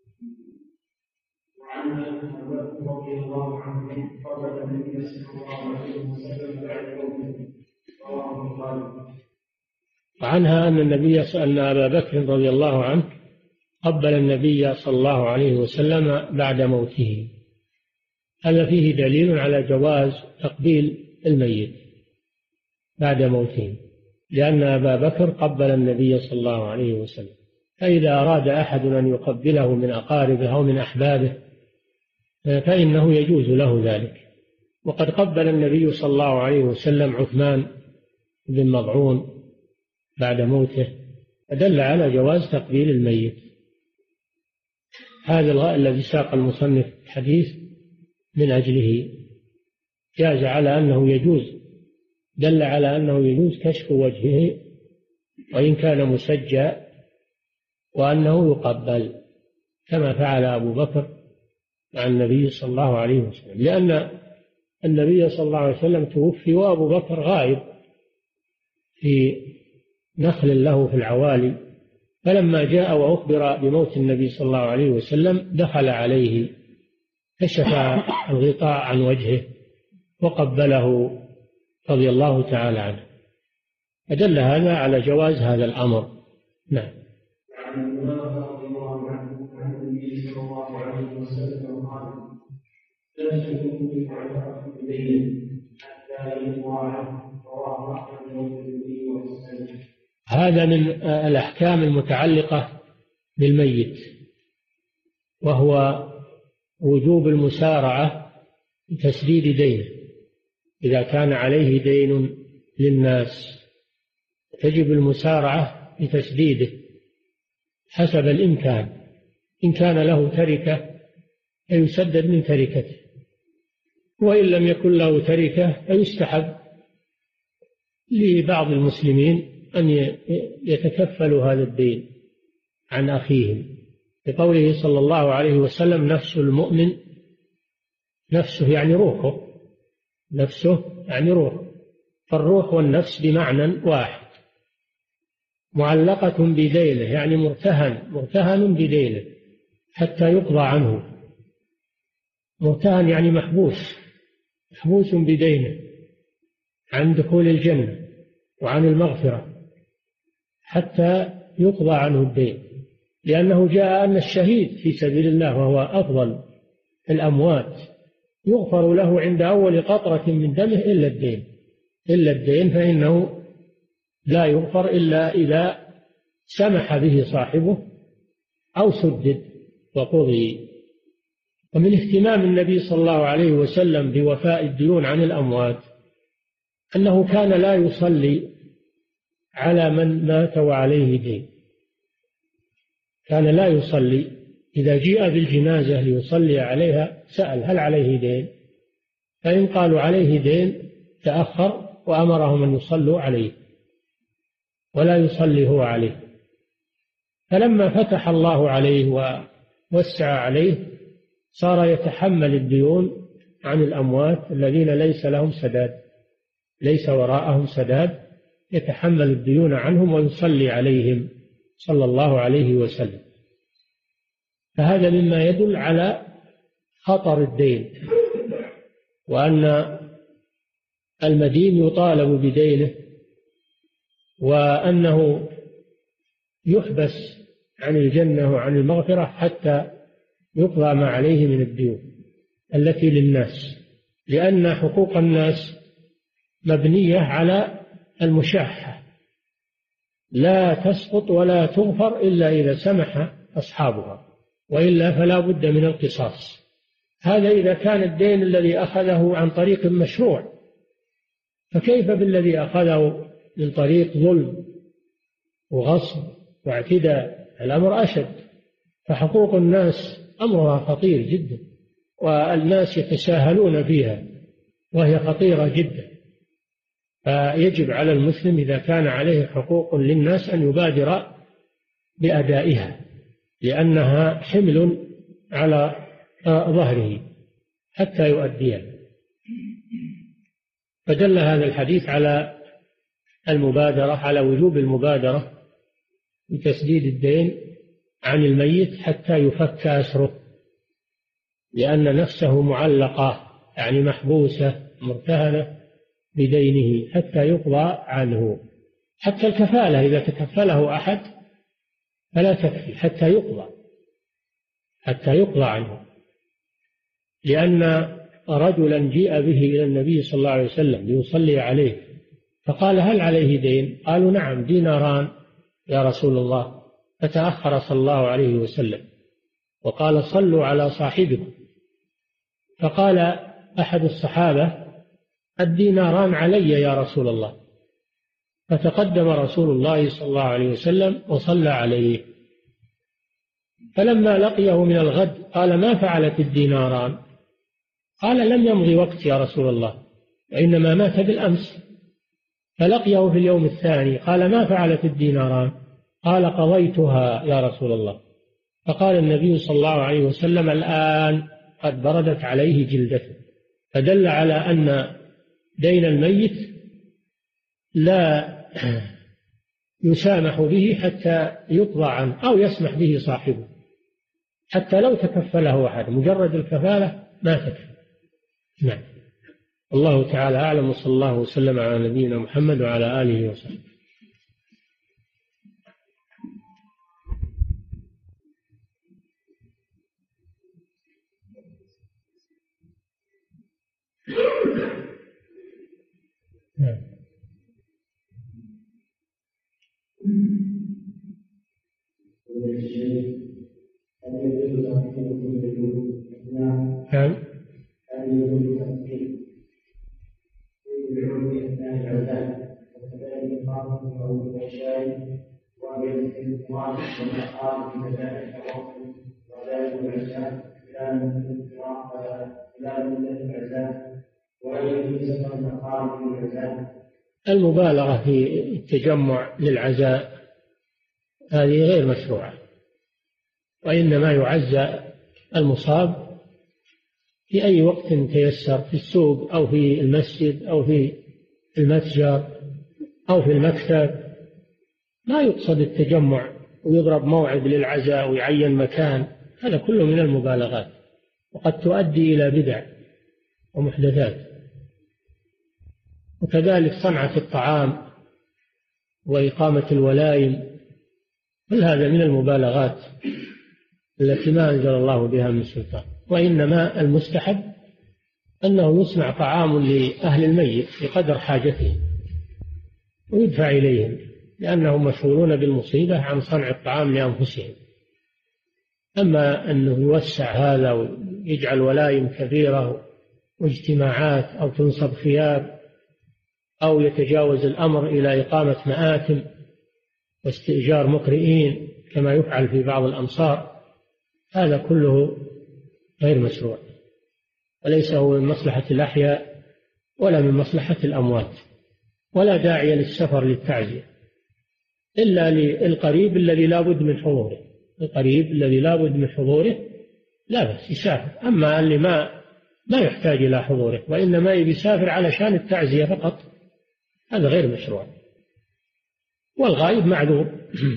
وعن رضي الله عنه قبل النبي صلى الله عليه وسلم بعد موته رواه البخاري. وعنها أن النبي أن أبا بكر رضي الله عنه قبل النبي صلى الله عليه وسلم بعد موته. هذا فيه دليل على جواز تقبيل الميت بعد موته، لأن أبا بكر قبل النبي صلى الله عليه وسلم. فإذا أراد أحد أن يقبله من أقاربه أو من أحبابه فإنه يجوز له ذلك. وقد قبل النبي صلى الله عليه وسلم عثمان بن مضعون بعد موته، فدل على جواز تقبيل الميت. هذا الذي ساق المصنف الحديث من أجله جاز على أنه يجوز، دل على أنه يجوز كشف وجهه وإن كان مسجى، وأنه يقبل كما فعل أبو بكر مع النبي صلى الله عليه وسلم، لأن النبي صلى الله عليه وسلم توفي وأبو بكر غائب في نخل له في العوالي، فلما جاء وأخبر بموت النبي صلى الله عليه وسلم دخل عليه كشف الغطاء عن وجهه وقبله رضي الله تعالى عنه، فدل هذا على جواز هذا الأمر. نعم. عن رضي الله عنه عن النبي صلى الله عليه وسلم قال: لا تشركوا على الليل حتى يطلع، رواه أحمد والترمذي ومسلم. هذا من الأحكام المتعلقة بالميت، وهو وجوب المسارعة بتسديد دينه. إذا كان عليه دين للناس تجب المسارعة بتسديده حسب الإمكان. إن كان له تركة فيسدد من تركته، وإن لم يكن له تركة فيستحب لبعض المسلمين أن يتكفلوا هذا الدين عن أخيهم، بقوله صلى الله عليه وسلم: نفس المؤمن، نفسه يعني روحه، نفسه يعني روحه، فالروح والنفس بمعنى واحد، معلقة بدينه يعني مرتهن مرتهن بدينه حتى يقضى عنه. مرتهن يعني محبوس، محبوس بدينه عن دخول الجنة وعن المغفرة حتى يقضى عنه الدين، لأنه جاء أن الشهيد في سبيل الله وهو أفضل الأموات يغفر له عند أول قطرة من دمه إلا الدين، إلا الدين فإنه لا يغفر إلا إذا سمح به صاحبه أو سدد وقضي. ومن اهتمام النبي صلى الله عليه وسلم بوفاء الديون عن الأموات أنه كان لا يصلي على من مات وعليه دين، كان لا يصلي. إذا جيء بالجنازة ليصلي عليها سأل: هل عليه دين؟ فإن قالوا عليه دين تأخر وأمرهم أن يصلوا عليه ولا يصلي هو عليه. فلما فتح الله عليه ووسع عليه صار يتحمل الديون عن الأموات الذين ليس لهم سداد، ليس وراءهم سداد، يتحمل الديون عنهم ويصلي عليهم صلى الله عليه وسلم. فهذا مما يدل على خطر الدين، وأن المدين يطالب بدينه، وأنه يحبس عن الجنة وعن المغفرة حتى يقضى ما عليه من الديون التي للناس، لأن حقوق الناس مبنية على المشاحة، لا تسقط ولا تغفر إلا إذا سمح أصحابها، وإلا فلا بد من القصاص. هذا إذا كان الدين الذي أخذه عن طريق مشروع، فكيف بالذي أخذه من طريق ظلم وغصب واعتداء؟ الأمر أشد. فحقوق الناس أمرها خطير جدا، والناس يتساهلون فيها وهي خطيرة جدا. فيجب على المسلم إذا كان عليه حقوق للناس أن يبادر بأدائها، لأنها حمل على ظهره حتى يؤديها. فدل هذا الحديث على المبادرة، على وجوب المبادرة بتسديد الدين عن الميت حتى يفك أسره، لأن نفسه معلقة يعني محبوسة مرتهنة بدينه حتى يقضى عنه. حتى الكفالة إذا تكفله أحد فلا تكفي حتى يقضى حتى يقضى عنه، لأن رجلا جيء به إلى النبي صلى الله عليه وسلم ليصلي عليه، فقال: هل عليه دين؟ قالوا: نعم، ديناران يا رسول الله. فتأخر صلى الله عليه وسلم وقال: صلوا على صاحبكم. فقال أحد الصحابة: الديناران علي يا رسول الله. فتقدم رسول الله صلى الله عليه وسلم وصلى عليه. فلما لقيه من الغد قال: ما فعلت الديناران؟ قال: لم يمضي وقت يا رسول الله، وإنما مات بالأمس. فلقيه في اليوم الثاني قال: ما فعلت الديناران؟ قال: قضيتها يا رسول الله. فقال النبي صلى الله عليه وسلم: الآن قد بردت عليه جلدته. فدل على أن دين الميت لا يسامح به حتى يقضى عنه أو يسمح به صاحبه، حتى لو تكفله أحد، مجرد الكفالة ما تكفي. نعم. الله تعالى أعلم، وصلى الله وسلم على نبينا محمد وعلى آله وصحبه. والأخبار في مجال التوكل وعلاج العزاء إلى مدة العزاء وأن يسمى المقام في العزاء. المبالغة في التجمع للعزاء هذه غير مشروعة، وإنما يعزى المصاب في أي وقت تيسر، في السوق أو في المسجد أو في المتجر أو في المكتب. ما يقصد التجمع ويضرب موعد للعزاء ويعين مكان، هذا كله من المبالغات وقد تؤدي إلى بدع ومحدثات. وكذلك صنعة الطعام وإقامة الولائم، كل هذا من المبالغات التي ما أنزل الله بها من سلطان. وإنما المستحب أنه يصنع طعام لأهل الميت بقدر حاجتهم ويدفع إليهم، لأنهم مشغولون بالمصيبة عن صنع الطعام لأنفسهم. أما أنه يوسع هذا ويجعل ولائم كبيرة واجتماعات أو تنصب خيار أو يتجاوز الأمر إلى إقامة مآتم واستئجار مقرئين كما يفعل في بعض الأمصار، هذا كله غير مشروع، وليس هو من مصلحة الأحياء ولا من مصلحة الأموات، ولا داعي للسفر للتعزية إلا للقريب الذي لا بد من حضوره. القريب الذي لا بد من حضوره لا بس يسافر، أما اللي ما ما يحتاج إلى حضوره وإنما يسافر علشان التعزية فقط، هذا غير مشروع. والغائب معذور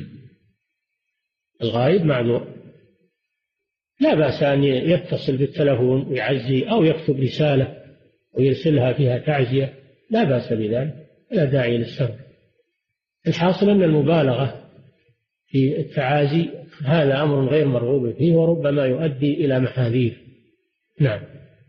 الغائب معذور، لا بأس أن يتصل بالتلفون ويعزي أو يكتب رسالة ويرسلها فيها تعزية، لا بأس بذلك، لا داعي للسفر. الحاصل أن المبالغة في التعازي هذا أمر غير مرغوب فيه وربما يؤدي إلى محاذير. نعم.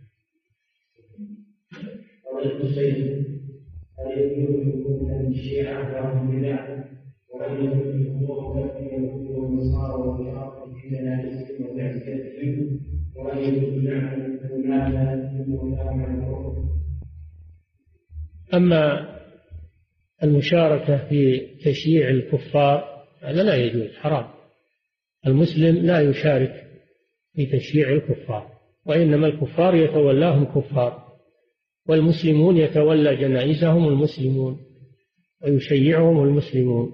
أما المشاركة في تشييع الكفار هذا لا يجوز، حرام. المسلم لا يشارك في تشييع الكفار، وإنما الكفار يتولاهم كفار، والمسلمون يتولى جنائزهم المسلمون ويشيعهم المسلمون،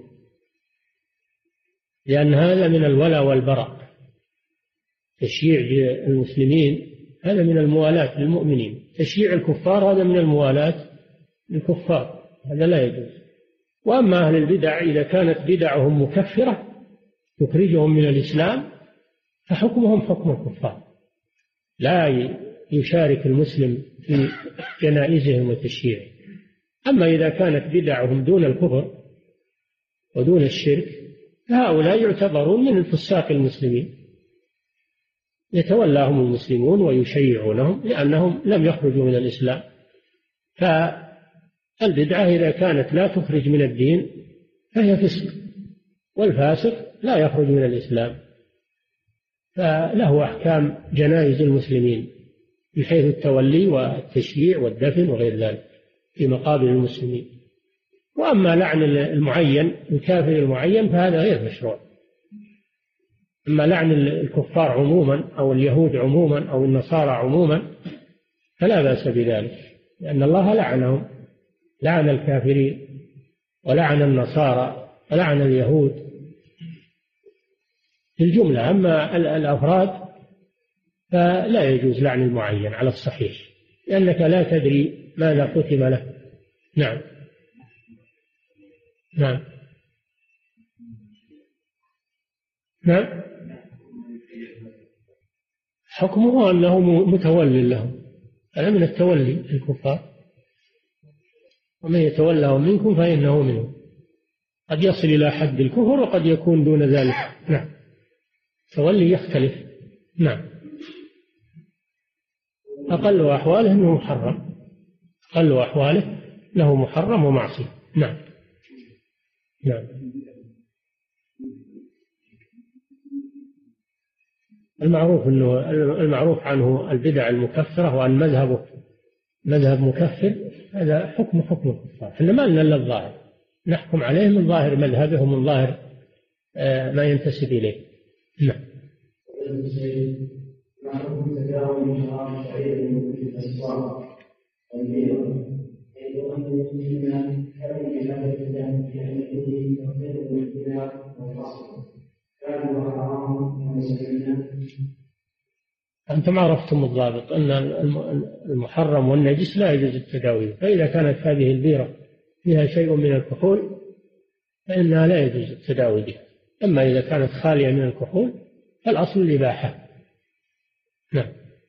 لأن هذا من الولاء والبراء. تشييع المسلمين هذا من الموالاة للمؤمنين، تشييع الكفار هذا من الموالاة للكفار، هذا لا يجوز. وأما أهل البدع إذا كانت بدعهم مكفرة تخرجهم من الإسلام فحكمهم حكم الكفار، لا يشارك المسلم في جنائزهم وتشييعهم. أما إذا كانت بدعهم دون الكفر ودون الشرك فهؤلاء يعتبرون من الفساق المسلمين، يتولاهم المسلمون ويشيعونهم لأنهم لم يخرجوا من الإسلام. فالبدعة إذا كانت لا تخرج من الدين فهي فسق، والفاسق لا يخرج من الإسلام، فله أحكام جنائز المسلمين بحيث التولي والتشييع والدفن وغير ذلك في مقابر المسلمين. وأما لعن المعين الكافر المعين فهذا غير مشروع. أما لعن الكفار عموما أو اليهود عموما أو النصارى عموما فلا بأس بذلك، لأن الله لعنهم، لعن الكافرين ولعن النصارى ولعن اليهود في الجملة. أما الأفراد فلا يجوز لعن المعين على الصحيح، لأنك لا تدري ماذا ختم له. نعم. نعم. نعم. حكمه أنه متولي لهم، هذا من التولي الكفار، ومن يتولهم منكم فإنه منهم، قد يصل إلى حد الكفر وقد يكون دون ذلك. نعم. تولي يختلف. نعم. أقل أحواله أنه محرم، أقل أحواله له محرم ومعصية. نعم. نعم. المعروف أنه المعروف عنه البدع المكفرة، وأن مذهبه مذهب مكفر، هذا حكم حكم الكفار. احنا ما لنا إلا الظاهر، نحكم عليه من ظاهر مذهبه ومن ظاهر ما ينتسب إليه. نعم. ما حكم تداول شراب الشعير في الأسواق والبيع؟ حيث أن المسلمين كانوا في هذا الكلام في أن فيه تفضيل الاختلاف والفصل كانوا حرام ومسلمين. أنتم عرفتم الضابط أن المحرم والنجس لا يجوز التداوي، فإذا كانت هذه البيرة فيها شيء من الكحول فإنها لا يجوز التداوي بها، أما إذا كانت خالية من الكحول فالأصل الإباحة. نعم.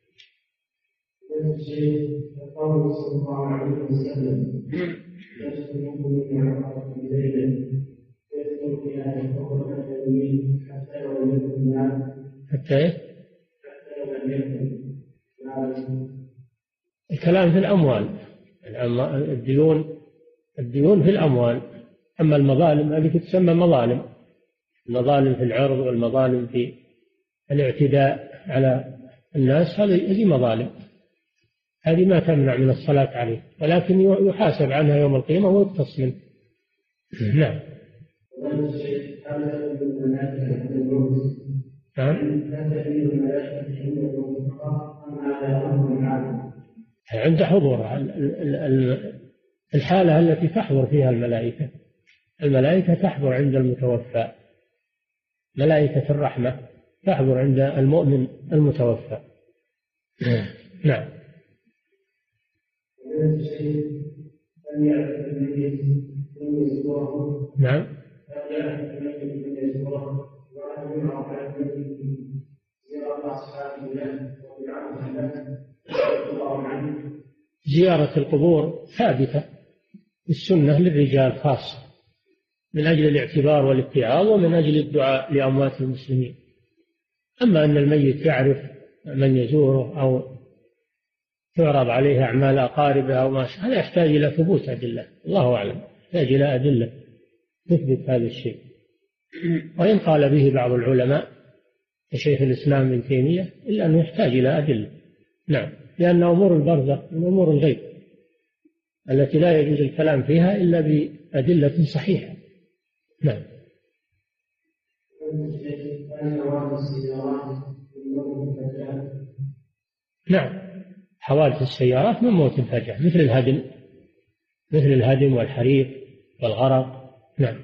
قوله صلى الله عليه وسلم يدخل في هذا الحكم حتى لو لم يكن مال حتى حتى لو لم يكن مال. الكلام في الأموال، الديون الديون في الأموال، أما المظالم هذه تسمى مظالم، المظالم في العرض والمظالم في الاعتداء على الناس هذه مظالم، هذه ما تمنع من الصلاة عليه، ولكن يحاسب عنها يوم القيامة ويقتص منه. نعم. عند حضورها الحالة التي تحضر فيها الملائكة، الملائكة تحضر عند المتوفى، ملائكة الرحمة تحضر عند المؤمن المتوفى. نعم. نعم. زيارة القبور ثابتة السنة للرجال خاصة من أجل الاعتبار والاتعاظ ومن أجل الدعاء لأموات المسلمين. أما أن الميت يعرف من يزوره أو تعرض عليه أعمال أقاربه أو ما هذا يحتاج إلى ثبوت أدلة، الله أعلم، يحتاج إلى أدلة تثبت هذا الشيء. وإن قال به بعض العلماء كشيخ الإسلام ابن تيمية إلا أنه يحتاج إلى أدلة. نعم، لأن أمور البرزخ من أمور الغيب التي لا يجوز الكلام فيها إلا بأدلة صحيحة. نعم. نعم، حوادث السيارات من موت الفجأة مثل الهدم مثل الهدم والحريق والغرق. نعم.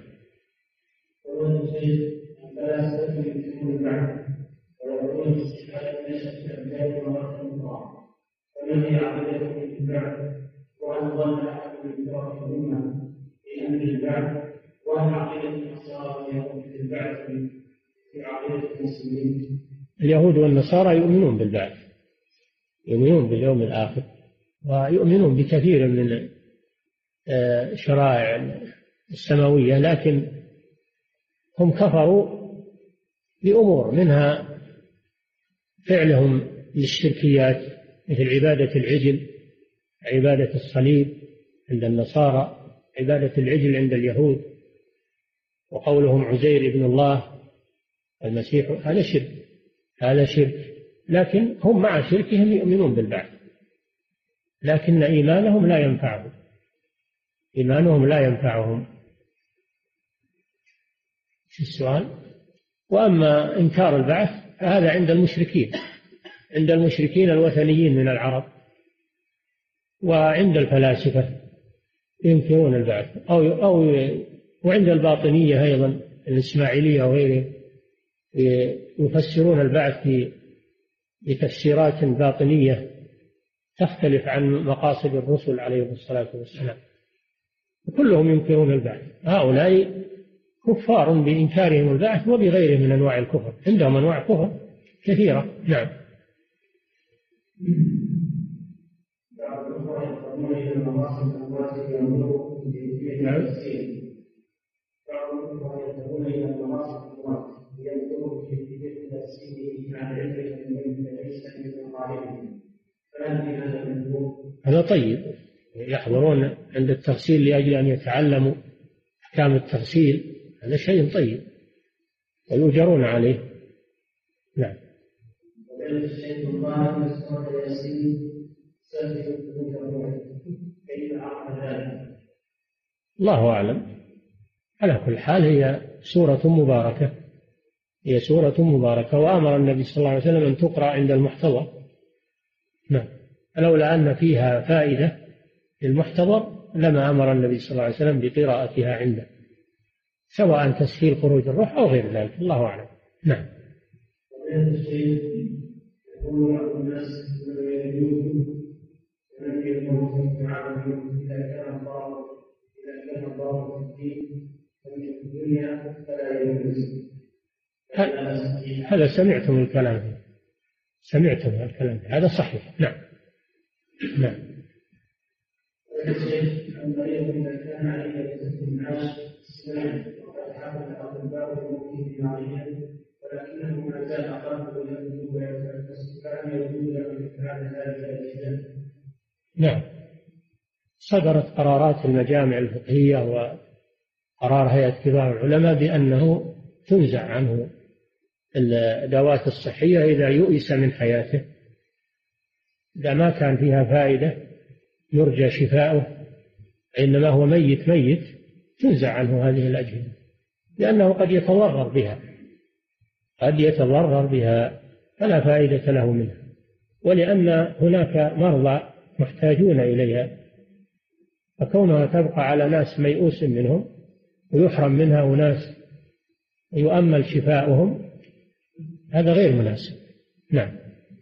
اليهود والنصارى يؤمنون بالبعث، يؤمنون باليوم الآخر ويؤمنون بكثير من الشرائع السماوية، لكن هم كفروا بأمور منها فعلهم للشركيات مثل عبادة العجل، عبادة الصليب عند النصارى، عبادة العجل عند اليهود، وقولهم عزير ابن الله المسيح، هذا شرك، هذا شرك، لكن هم مع شركهم يؤمنون بالبعث، لكن إيمانهم لا ينفعهم، إيمانهم لا ينفعهم. شو السؤال؟ وأما إنكار البعث فهذا عند المشركين، عند المشركين الوثنيين من العرب وعند الفلاسفة ينكرون البعث، أو أو وعند الباطنية أيضا الإسماعيلية وغيره يفسرون البعث بتفسيرات باطنية تختلف عن مقاصد الرسل عليه الصلاة والسلام، وكلهم ينكرون البعث. هؤلاء كفار بإنكارهم البعث وبغيره من أنواع الكفر، عندهم أنواع كفر كثيرة. نعم. نعم. هذا طيب، يحضرون عند التغسيل لأجل أن يتعلموا أحكام التغسيل، هذا شيء طيب ويؤجرون عليه. نعم. الله أعلم. على كل حال هي سورة مباركة، هي سورة مباركة، وأمر النبي صلى الله عليه وسلم أن تقرأ عند المحتضر. نعم، لولا أن فيها فائدة للمحتضر لما أمر النبي صلى الله عليه وسلم بقراءتها عنده، سواء تسهيل خروج الروح أو غير ذلك، الله أعلم. نعم. هذا سمعتم الكلام، سمعتم الكلام هذا صحيح. نعم. نعم. ولكنه ما زال قلبه يبدو ويتكسر فلم يجوز له افعال ذلك الاشياء. نعم، صدرت قرارات المجامع الفقهيه وقرار هيئه كبار العلماء بانه تنزع عنه الادوات الصحيه اذا يؤس من حياته، اذا ما كان فيها فائده يرجى شفاؤه، انما هو ميت ميت تنزع عنه هذه الاجهزه، لانه قد يتضرر بها، قد يتضرر بها فلا فائدة له منها، ولأن هناك مرضى محتاجون إليها، فكونها تبقى على ناس ميؤوس منهم ويحرم منها أناس يؤمل شفاؤهم هذا غير مناسب. نعم.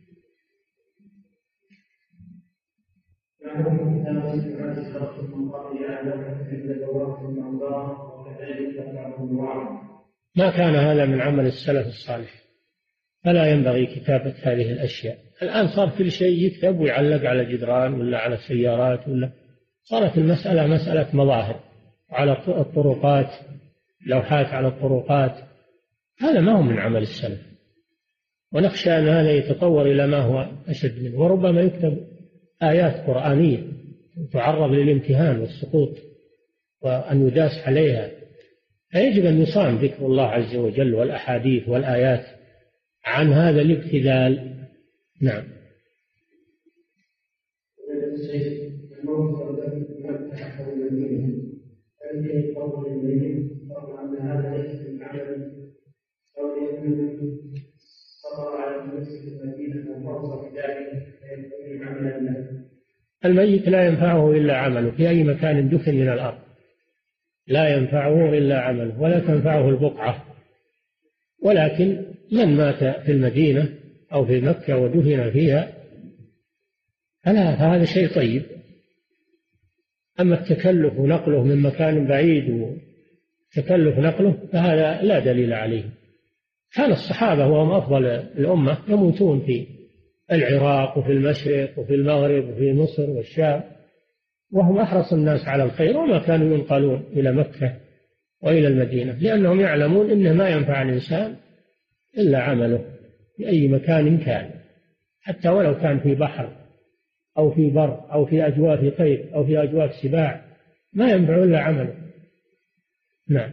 ما كان هذا من عمل السلف الصالح، فلا ينبغي كتابة هذه الأشياء. الآن صار كل شيء يكتب ويعلق على جدران ولا على سيارات، ولا صارت المسألة مسألة مظاهر، على الطرقات لوحات على الطرقات، هذا ما هو من عمل السلف، ونخشى أن هذا يتطور إلى ما هو أشد منه، وربما يكتب آيات قرآنية تعرض للامتهان والسقوط وأن يداس عليها، فيجب أن يصان ذكر الله عز وجل والأحاديث والآيات عن هذا الابتذال. نعم. الميت لا ينفعه إلا عمله في أي مكان دفن من الأرض، لا ينفعه إلا عمله، ولا تنفعه البقعة، ولكن من مات في المدينة أو في مكة ودفن فيها فهذا شيء طيب. أما التكلف ونقله من مكان بعيد وتكلف نقله فهذا لا دليل عليه. كان الصحابة وهم أفضل الأمة يموتون في العراق وفي المشرق وفي المغرب وفي مصر والشام، وهم أحرص الناس على الخير، وما كانوا ينقلون إلى مكة وإلى المدينة، لأنهم يعلمون أنه ما ينفع الإنسان إلا عمله في أي مكان كان، حتى ولو كان في بحر أو في بر أو في أجواف طير أو في أجواف سباع، ما ينفع إلا عمله. نعم.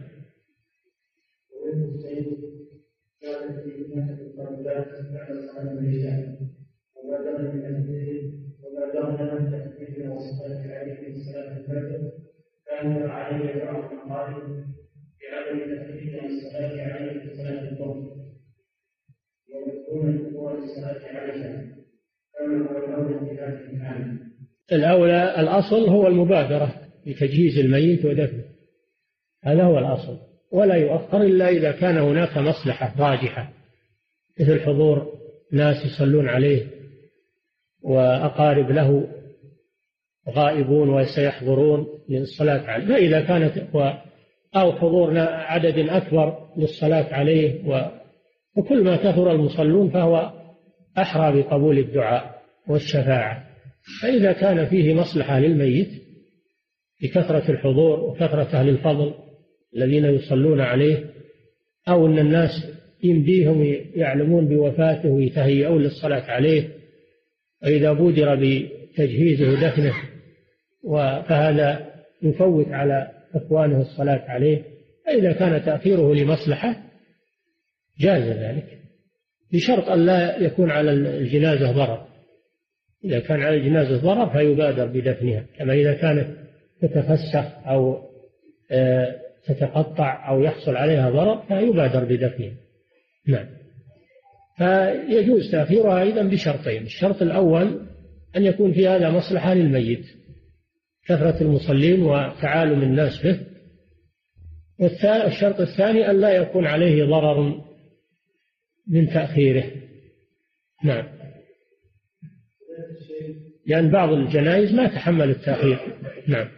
كان عليه بعض المقالب بعدم تفريق الصلاة عليه في صلاة الظهر، ويكون الوقوع للصلاة عليها كما هو الأولى في هذا الحال. الأولى الأصل هو المبادرة لتجهيز الميت ودفنه، هذا هو الأصل، ولا يؤخر إلا إذا كان هناك مصلحة راجحة، مثل حضور ناس يصلون عليه وأقارب له غائبون وسيحضرون للصلاة عليه، فإذا كانت أو حضور عدد أكبر للصلاة عليه، وكل ما كثر المصلون فهو أحرى بقبول الدعاء والشفاعة. فإذا كان فيه مصلحة للميت بكثرة الحضور وكثرة أهل الفضل الذين يصلون عليه، أو أن الناس يمديهم يعلمون بوفاته ويتهيئون للصلاة عليه، وإذا بودر بتجهيزه ودفنه فهذا يفوت على إخوانه الصلاة عليه، فإذا كان تأخيره لمصلحة جاز ذلك، بشرط أن لا يكون على الجنازة ضرر. إذا كان على الجنازة ضرر فيبادر بدفنها، كما إذا كانت تتفسخ أو تتقطع أو يحصل عليها ضرر فيبادر بدفنها. نعم. فيجوز تأخيرها أيضا بشرطين: الشرط الأول أن يكون في هذا مصلحة للميت، كثرة المصلين وتعالم الناس به، والشرط الثاني أن لا يكون عليه ضرر من تأخيره. نعم. لأن بعض الجنائز ما تحمل التأخير. نعم.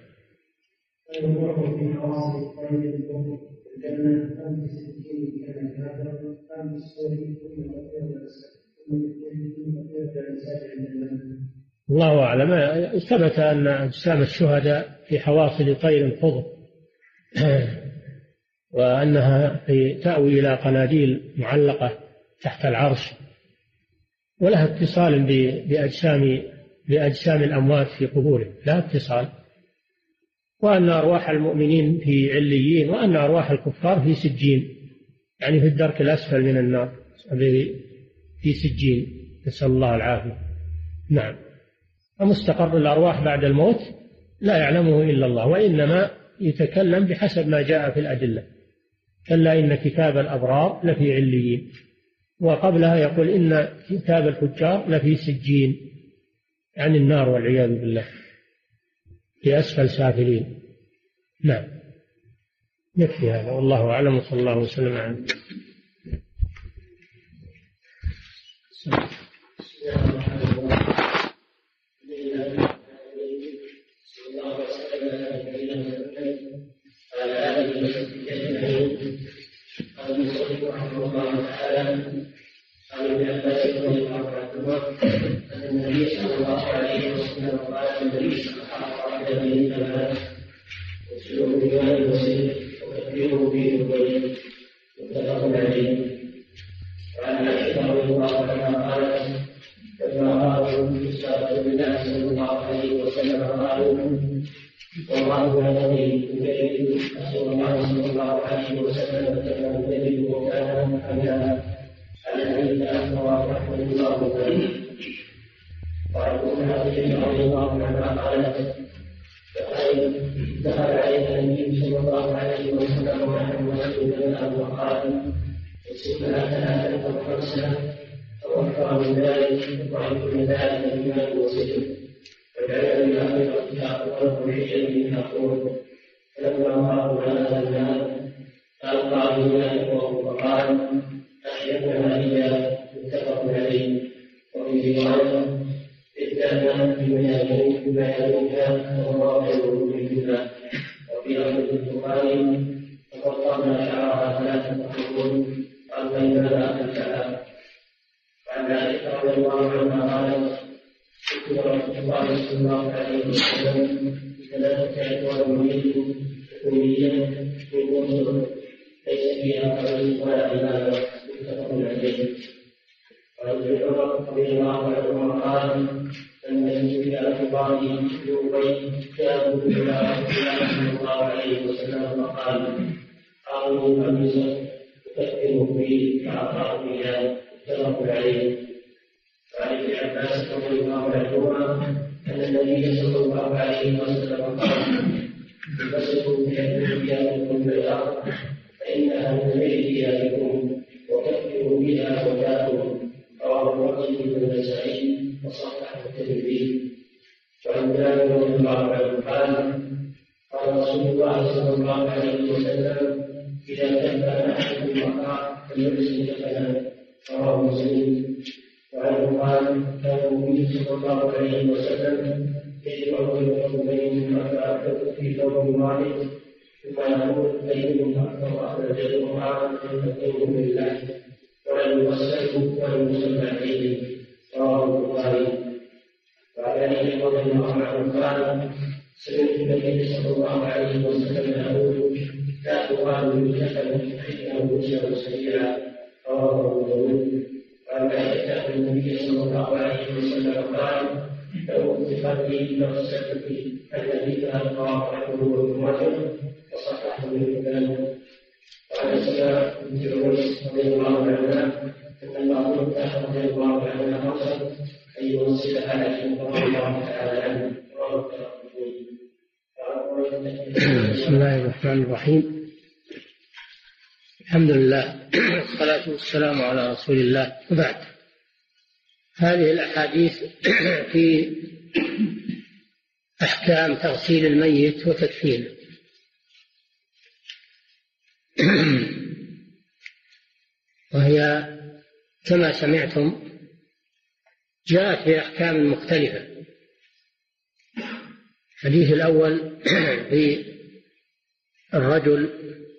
الله أعلم. ثبت أن أجسام الشهداء في حواصل طير خضر وأنها تأوي إلى قناديل معلقة تحت العرش، ولها اتصال بأجسام بأجسام الأموات في قبورهم، لا اتصال. وأن أرواح المؤمنين في عليين، وأن أرواح الكفار في سجين، يعني في الدرك الأسفل من النار في سجين، نسأل الله العافية. نعم. ومستقر الأرواح بعد الموت لا يعلمه إلا الله، وإنما يتكلم بحسب ما جاء في الأدلة. كلا إن كتاب الأبرار لفي عليين، وقبلها يقول إن كتاب الفجار لفي سجين، عن النار والعياذ بالله، في أسفل سافلين. نعم. يكفي هذا، والله أعلم، وصلى الله وسلم على النبي صلى الله عليه وسلم قال: النبي صلى الله عليه وسلم وسلوه بمال وسلم وتكبيره به وبين متفق عليه. وعن عائشة رضي الله عنها قالت: لما رأوا الصلاة بالله صلى الله عليه وسلم قالوا: والله الذي يجد رسول الله صلى الله عليه وسلم كما يجد وكان محمدا على ان اخبر رحمه الله عليه. وعن ام عائشه رضي الله عنها قالت: دخل علينا النبي صلى الله عليه وسلم ونحن مسجدا وقال: السنه ثلاثه وخمسه توفر من ذلك وعن كل ذلك الايمان والسجن. فجعل الأمر يأخذ بشيء يقول: فلما رأوا هذا المال فألقى بماء وقال: أحيثنا إياه، متفق عليه. وفي رواية: إذ بميامين بميامينها والله يؤمنها. وفي لفظ البخاري: فقطعنا شعرها ثلاثة قرون فألقيناها أكلتها. وعن عائشة رضي الله عنها قالت: رسول الله صلى الله عليه وسلم ثلاثة أشهر مريض حكوميا من مصر ليس فيها قبل ولا عبادة، متفق عليه. وعن ابن عمر رضي الله عنهما قال: النبي في أخباره يومين جاءوا إلى رسول الله صلى الله عليه وسلم فقال: أعطوا خمسة تكفر فيه فأعطاه إياه، متفق عليه. وعن ابن عباس رضي الله عنهما أن النبي صلى الله عليه وسلم قال: انبسطوا بأيديكم بالأرض فإنها من أيديكم وكفروا بها موتاكم. رواه مسلم والنسائي وصححه الترمذي. وعن جابر رضي الله عنه قال: قال رسول الله صلى الله عليه وسلم: إذا كفن أحدكم المقام فليحسن كفنه. رواه مسلم. وعنه قال: كان النبي صلى الله عليه وسلم يجمع بين الثوبين فأكثر في ثوب واحد ثم يقول: أيهم أكثر أخرج القرآن فإنه لله ولم يغسله ولم يصلى عليه. رواه البخاري. وعن علي رضي الله عنه قال: سمعت النبي صلى الله عليه وسلم يقول: لا تقال بالكفن فإنه يسر سريعا. رواه أبو داود. وعن عائشة أن النبي صلى الله عليه وسلم قال: لو اتفقت لغسلت الذي ألقى رحمه وجمعته وصححه الإمام. وعن أسماء بنت عميس رضي الله عنها أن المأمون رضي الله عنها أوصت أن يوصلها عليه رضي الله تعالى عنه. بسم الله الرحمن الرحيم. الحمد لله والصلاة والسلام على رسول الله. وبعد، هذه الأحاديث في أحكام تغسيل الميت وتكفينه. وهي كما سمعتم جاءت بأحكام مختلفة. الحديث الأول في الرجل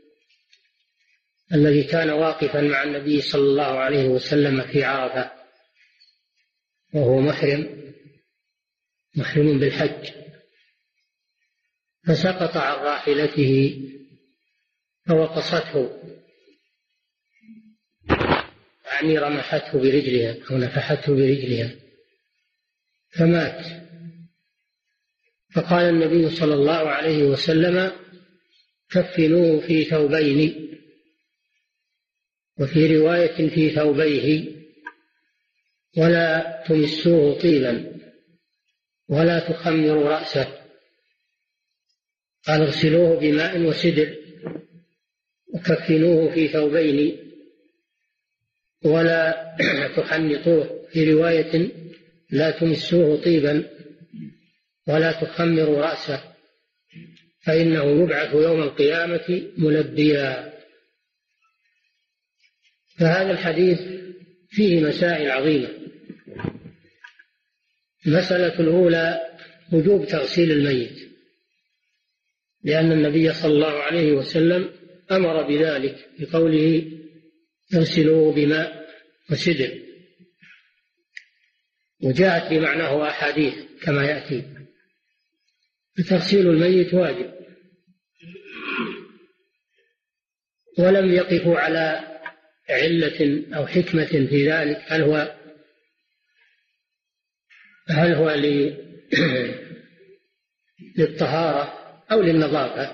الذي كان واقفا مع النبي صلى الله عليه وسلم في عرفة وهو محرم محرم بالحج، فسقط عن راحلته فوقصته، يعني رمحته برجلها أو نفحته برجلها فمات. فقال النبي صلى الله عليه وسلم: كفنوه في ثوبين، وفي رواية في ثوبيه، ولا تمسوه طيبا ولا تخمروا رأسه. قال: اغسلوه بماء وسدر وكفنوه في ثوبين ولا تحنطوه. في رواية: لا تمسوه طيبا ولا تخمروا رأسه، فإنه يبعث يوم القيامة ملبيا. فهذا الحديث فيه مسائل عظيمة. المسألة الأولى وجوب تغسيل الميت، لأن النبي صلى الله عليه وسلم أمر بذلك بقوله: اغسلوه بماء وسدر، وجاءت بمعناه أحاديث كما يأتي. فتغسيل الميت واجب، ولم يقفوا على علة أو حكمة في ذلك، هل هو هل هو للطهارة أو للنظافة،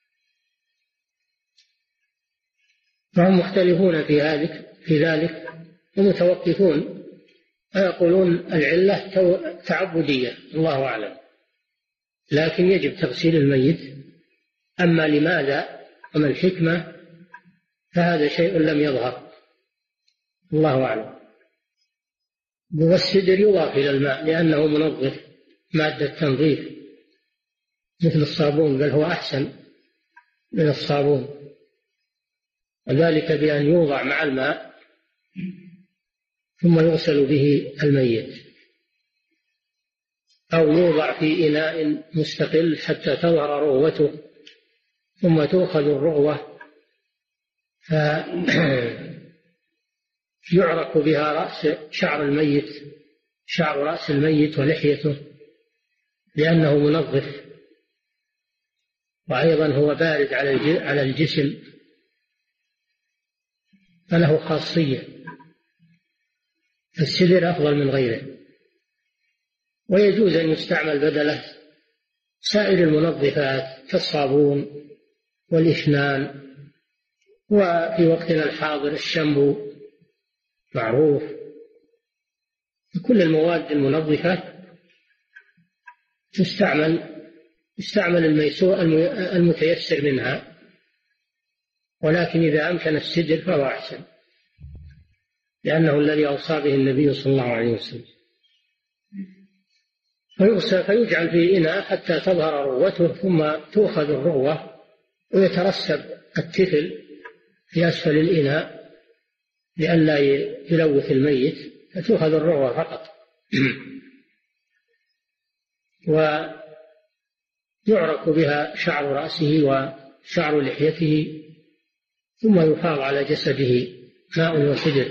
فهم مختلفون في ذلك في ذلك ومتوقفون، ويقولون العلة تعبدية، الله أعلم، لكن يجب تغسيل الميت. أما لماذا وما الحكمة فهذا شيء لم يظهر، الله أعلم. والسدر يضاف إلى الماء لأنه منظف، مادة تنظيف مثل الصابون، بل هو أحسن من الصابون، وذلك بأن يوضع مع الماء ثم يغسل به الميت، أو يوضع في إناء مستقل حتى تظهر رغوته ثم تؤخذ الرغوة فيعرق بها رأس شعر الميت شعر رأس الميت ولحيته، لأنه منظف، وأيضا هو بارد على الجسم فله خاصية. السدر أفضل من غيره، ويجوز أن يستعمل بدله سائر المنظفات كالصابون والإشنان، وفي وقتنا الحاضر الشامبو معروف. كل المواد المنظفة تستعمل يستعمل الميسور المتيسر منها، ولكن إذا أمكن السدر فهو أحسن، لأنه الذي أوصى به النبي صلى الله عليه وسلم. فيجعل في إناء حتى تظهر رغوته ثم تؤخذ الرغوة ويترسب التفل في أسفل الإناء لئلا يلوث الميت، فتؤخذ الرغوة فقط. ويعرق بها شعر رأسه وشعر لحيته، ثم يفاض على جسده ماء وسدر.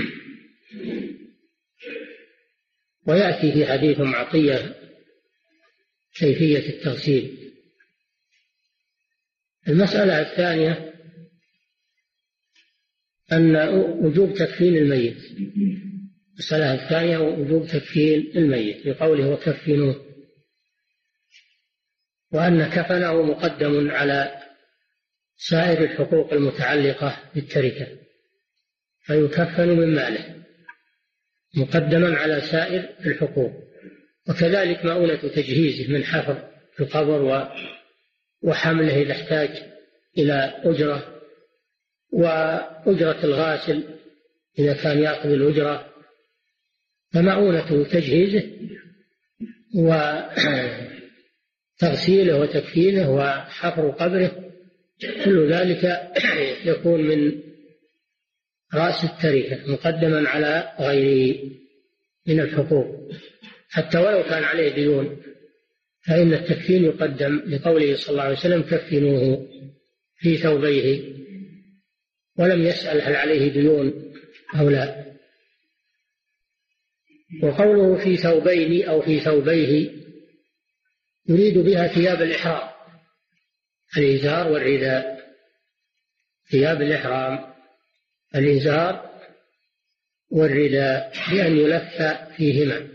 ويأتي في حديث عطية كيفية التغسيل. المسألة الثانية أن وجوب تكفين الميت. المسألة الثانية وجوب تكفين الميت بقوله: وكفنوه، وأن كفنه مقدم على سائر الحقوق المتعلقة بالتركة، فيكفن من ماله مقدما على سائر الحقوق. وكذلك مؤونة تجهيزه من حفر القبر وحمله إذا احتاج إلى أجرة وأجرة الغاسل إذا كان يأخذ الأجرة، فمعونته تجهيزه وتغسيله وتكفينه وحفر قبره، كل ذلك يكون من رأس التركة مقدما على غيره من الحقوق، حتى ولو كان عليه ديون فإن التكفين يقدم، لقوله صلى الله عليه وسلم: كفنوه في ثوبيه، ولم يسأل هل عليه ديون أو لا. وقوله في ثوبين أو في ثوبيه يريد بها ثياب الإحرام، الإزار والرداء، ثياب الإحرام الإزار والرداء، بأن يلف فيهما.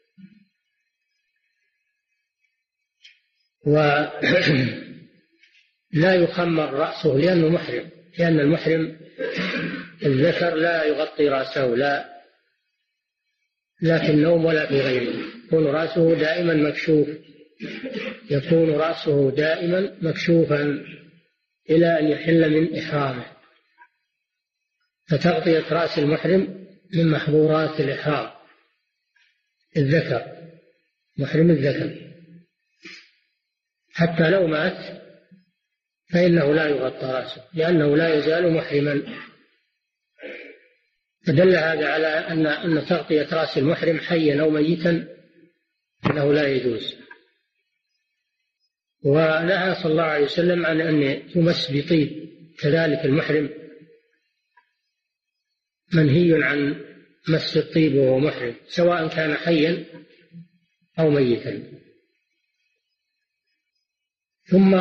ولا يخمر رأسه لأنه محرم، لأن المحرم الذكر لا يغطي رأسه لا لا في النوم ولا في غيره، يكون رأسه دائما مكشوف، يكون رأسه دائما مكشوفا إلى أن يحل من إحرامه. فتغطية رأس المحرم من محظورات الإحرام، الذكر، محرم الذكر، حتى لو مات فإنه لا يغطى رأسه لأنه لا يزال محرما. فدل هذا على أن أن تغطية رأس المحرم حيا أو ميتا أنه لا يجوز. ونهى صلى الله عليه وسلم عن أن يمس بطيب، كذلك المحرم منهي عن مس الطيب وهو محرم، سواء كان حيا أو ميتا. ثم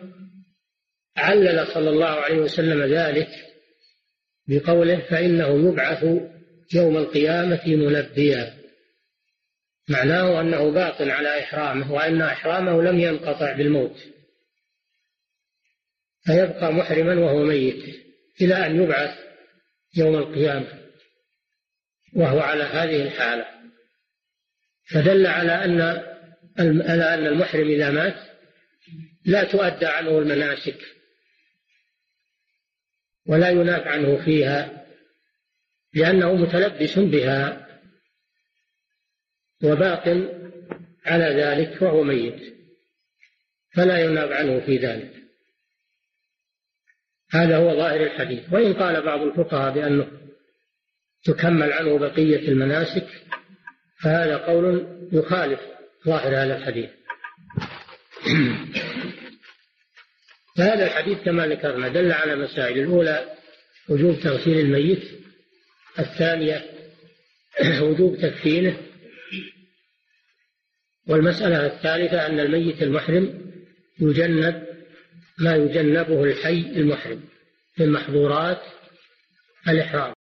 علل صلى الله عليه وسلم ذلك بقوله: فإنه يبعث يوم القيامة ملبيا، معناه أنه باق على إحرامه، وأن إحرامه لم ينقطع بالموت، فيبقى محرما وهو ميت إلى أن يبعث يوم القيامة وهو على هذه الحالة. فدل على أن على أن المحرم إذا مات لا تؤدى عنه المناسك ولا يناف عنه فيها، لأنه متلبس بها وباق على ذلك وهو ميت، فلا يناف عنه في ذلك. هذا هو ظاهر الحديث. وإن قال بعض الفقهاء بأنه تكمل عنه بقية المناسك، فهذا قول يخالف ظاهر هذا الحديث. فهذا الحديث كما ذكرنا دل على مسائل: الأولى وجوب تغسيل الميت، الثانية وجوب تكفينه، والمسألة الثالثة أن الميت المحرم يجنب ما يجنبه الحي المحرم من محظورات الإحرام.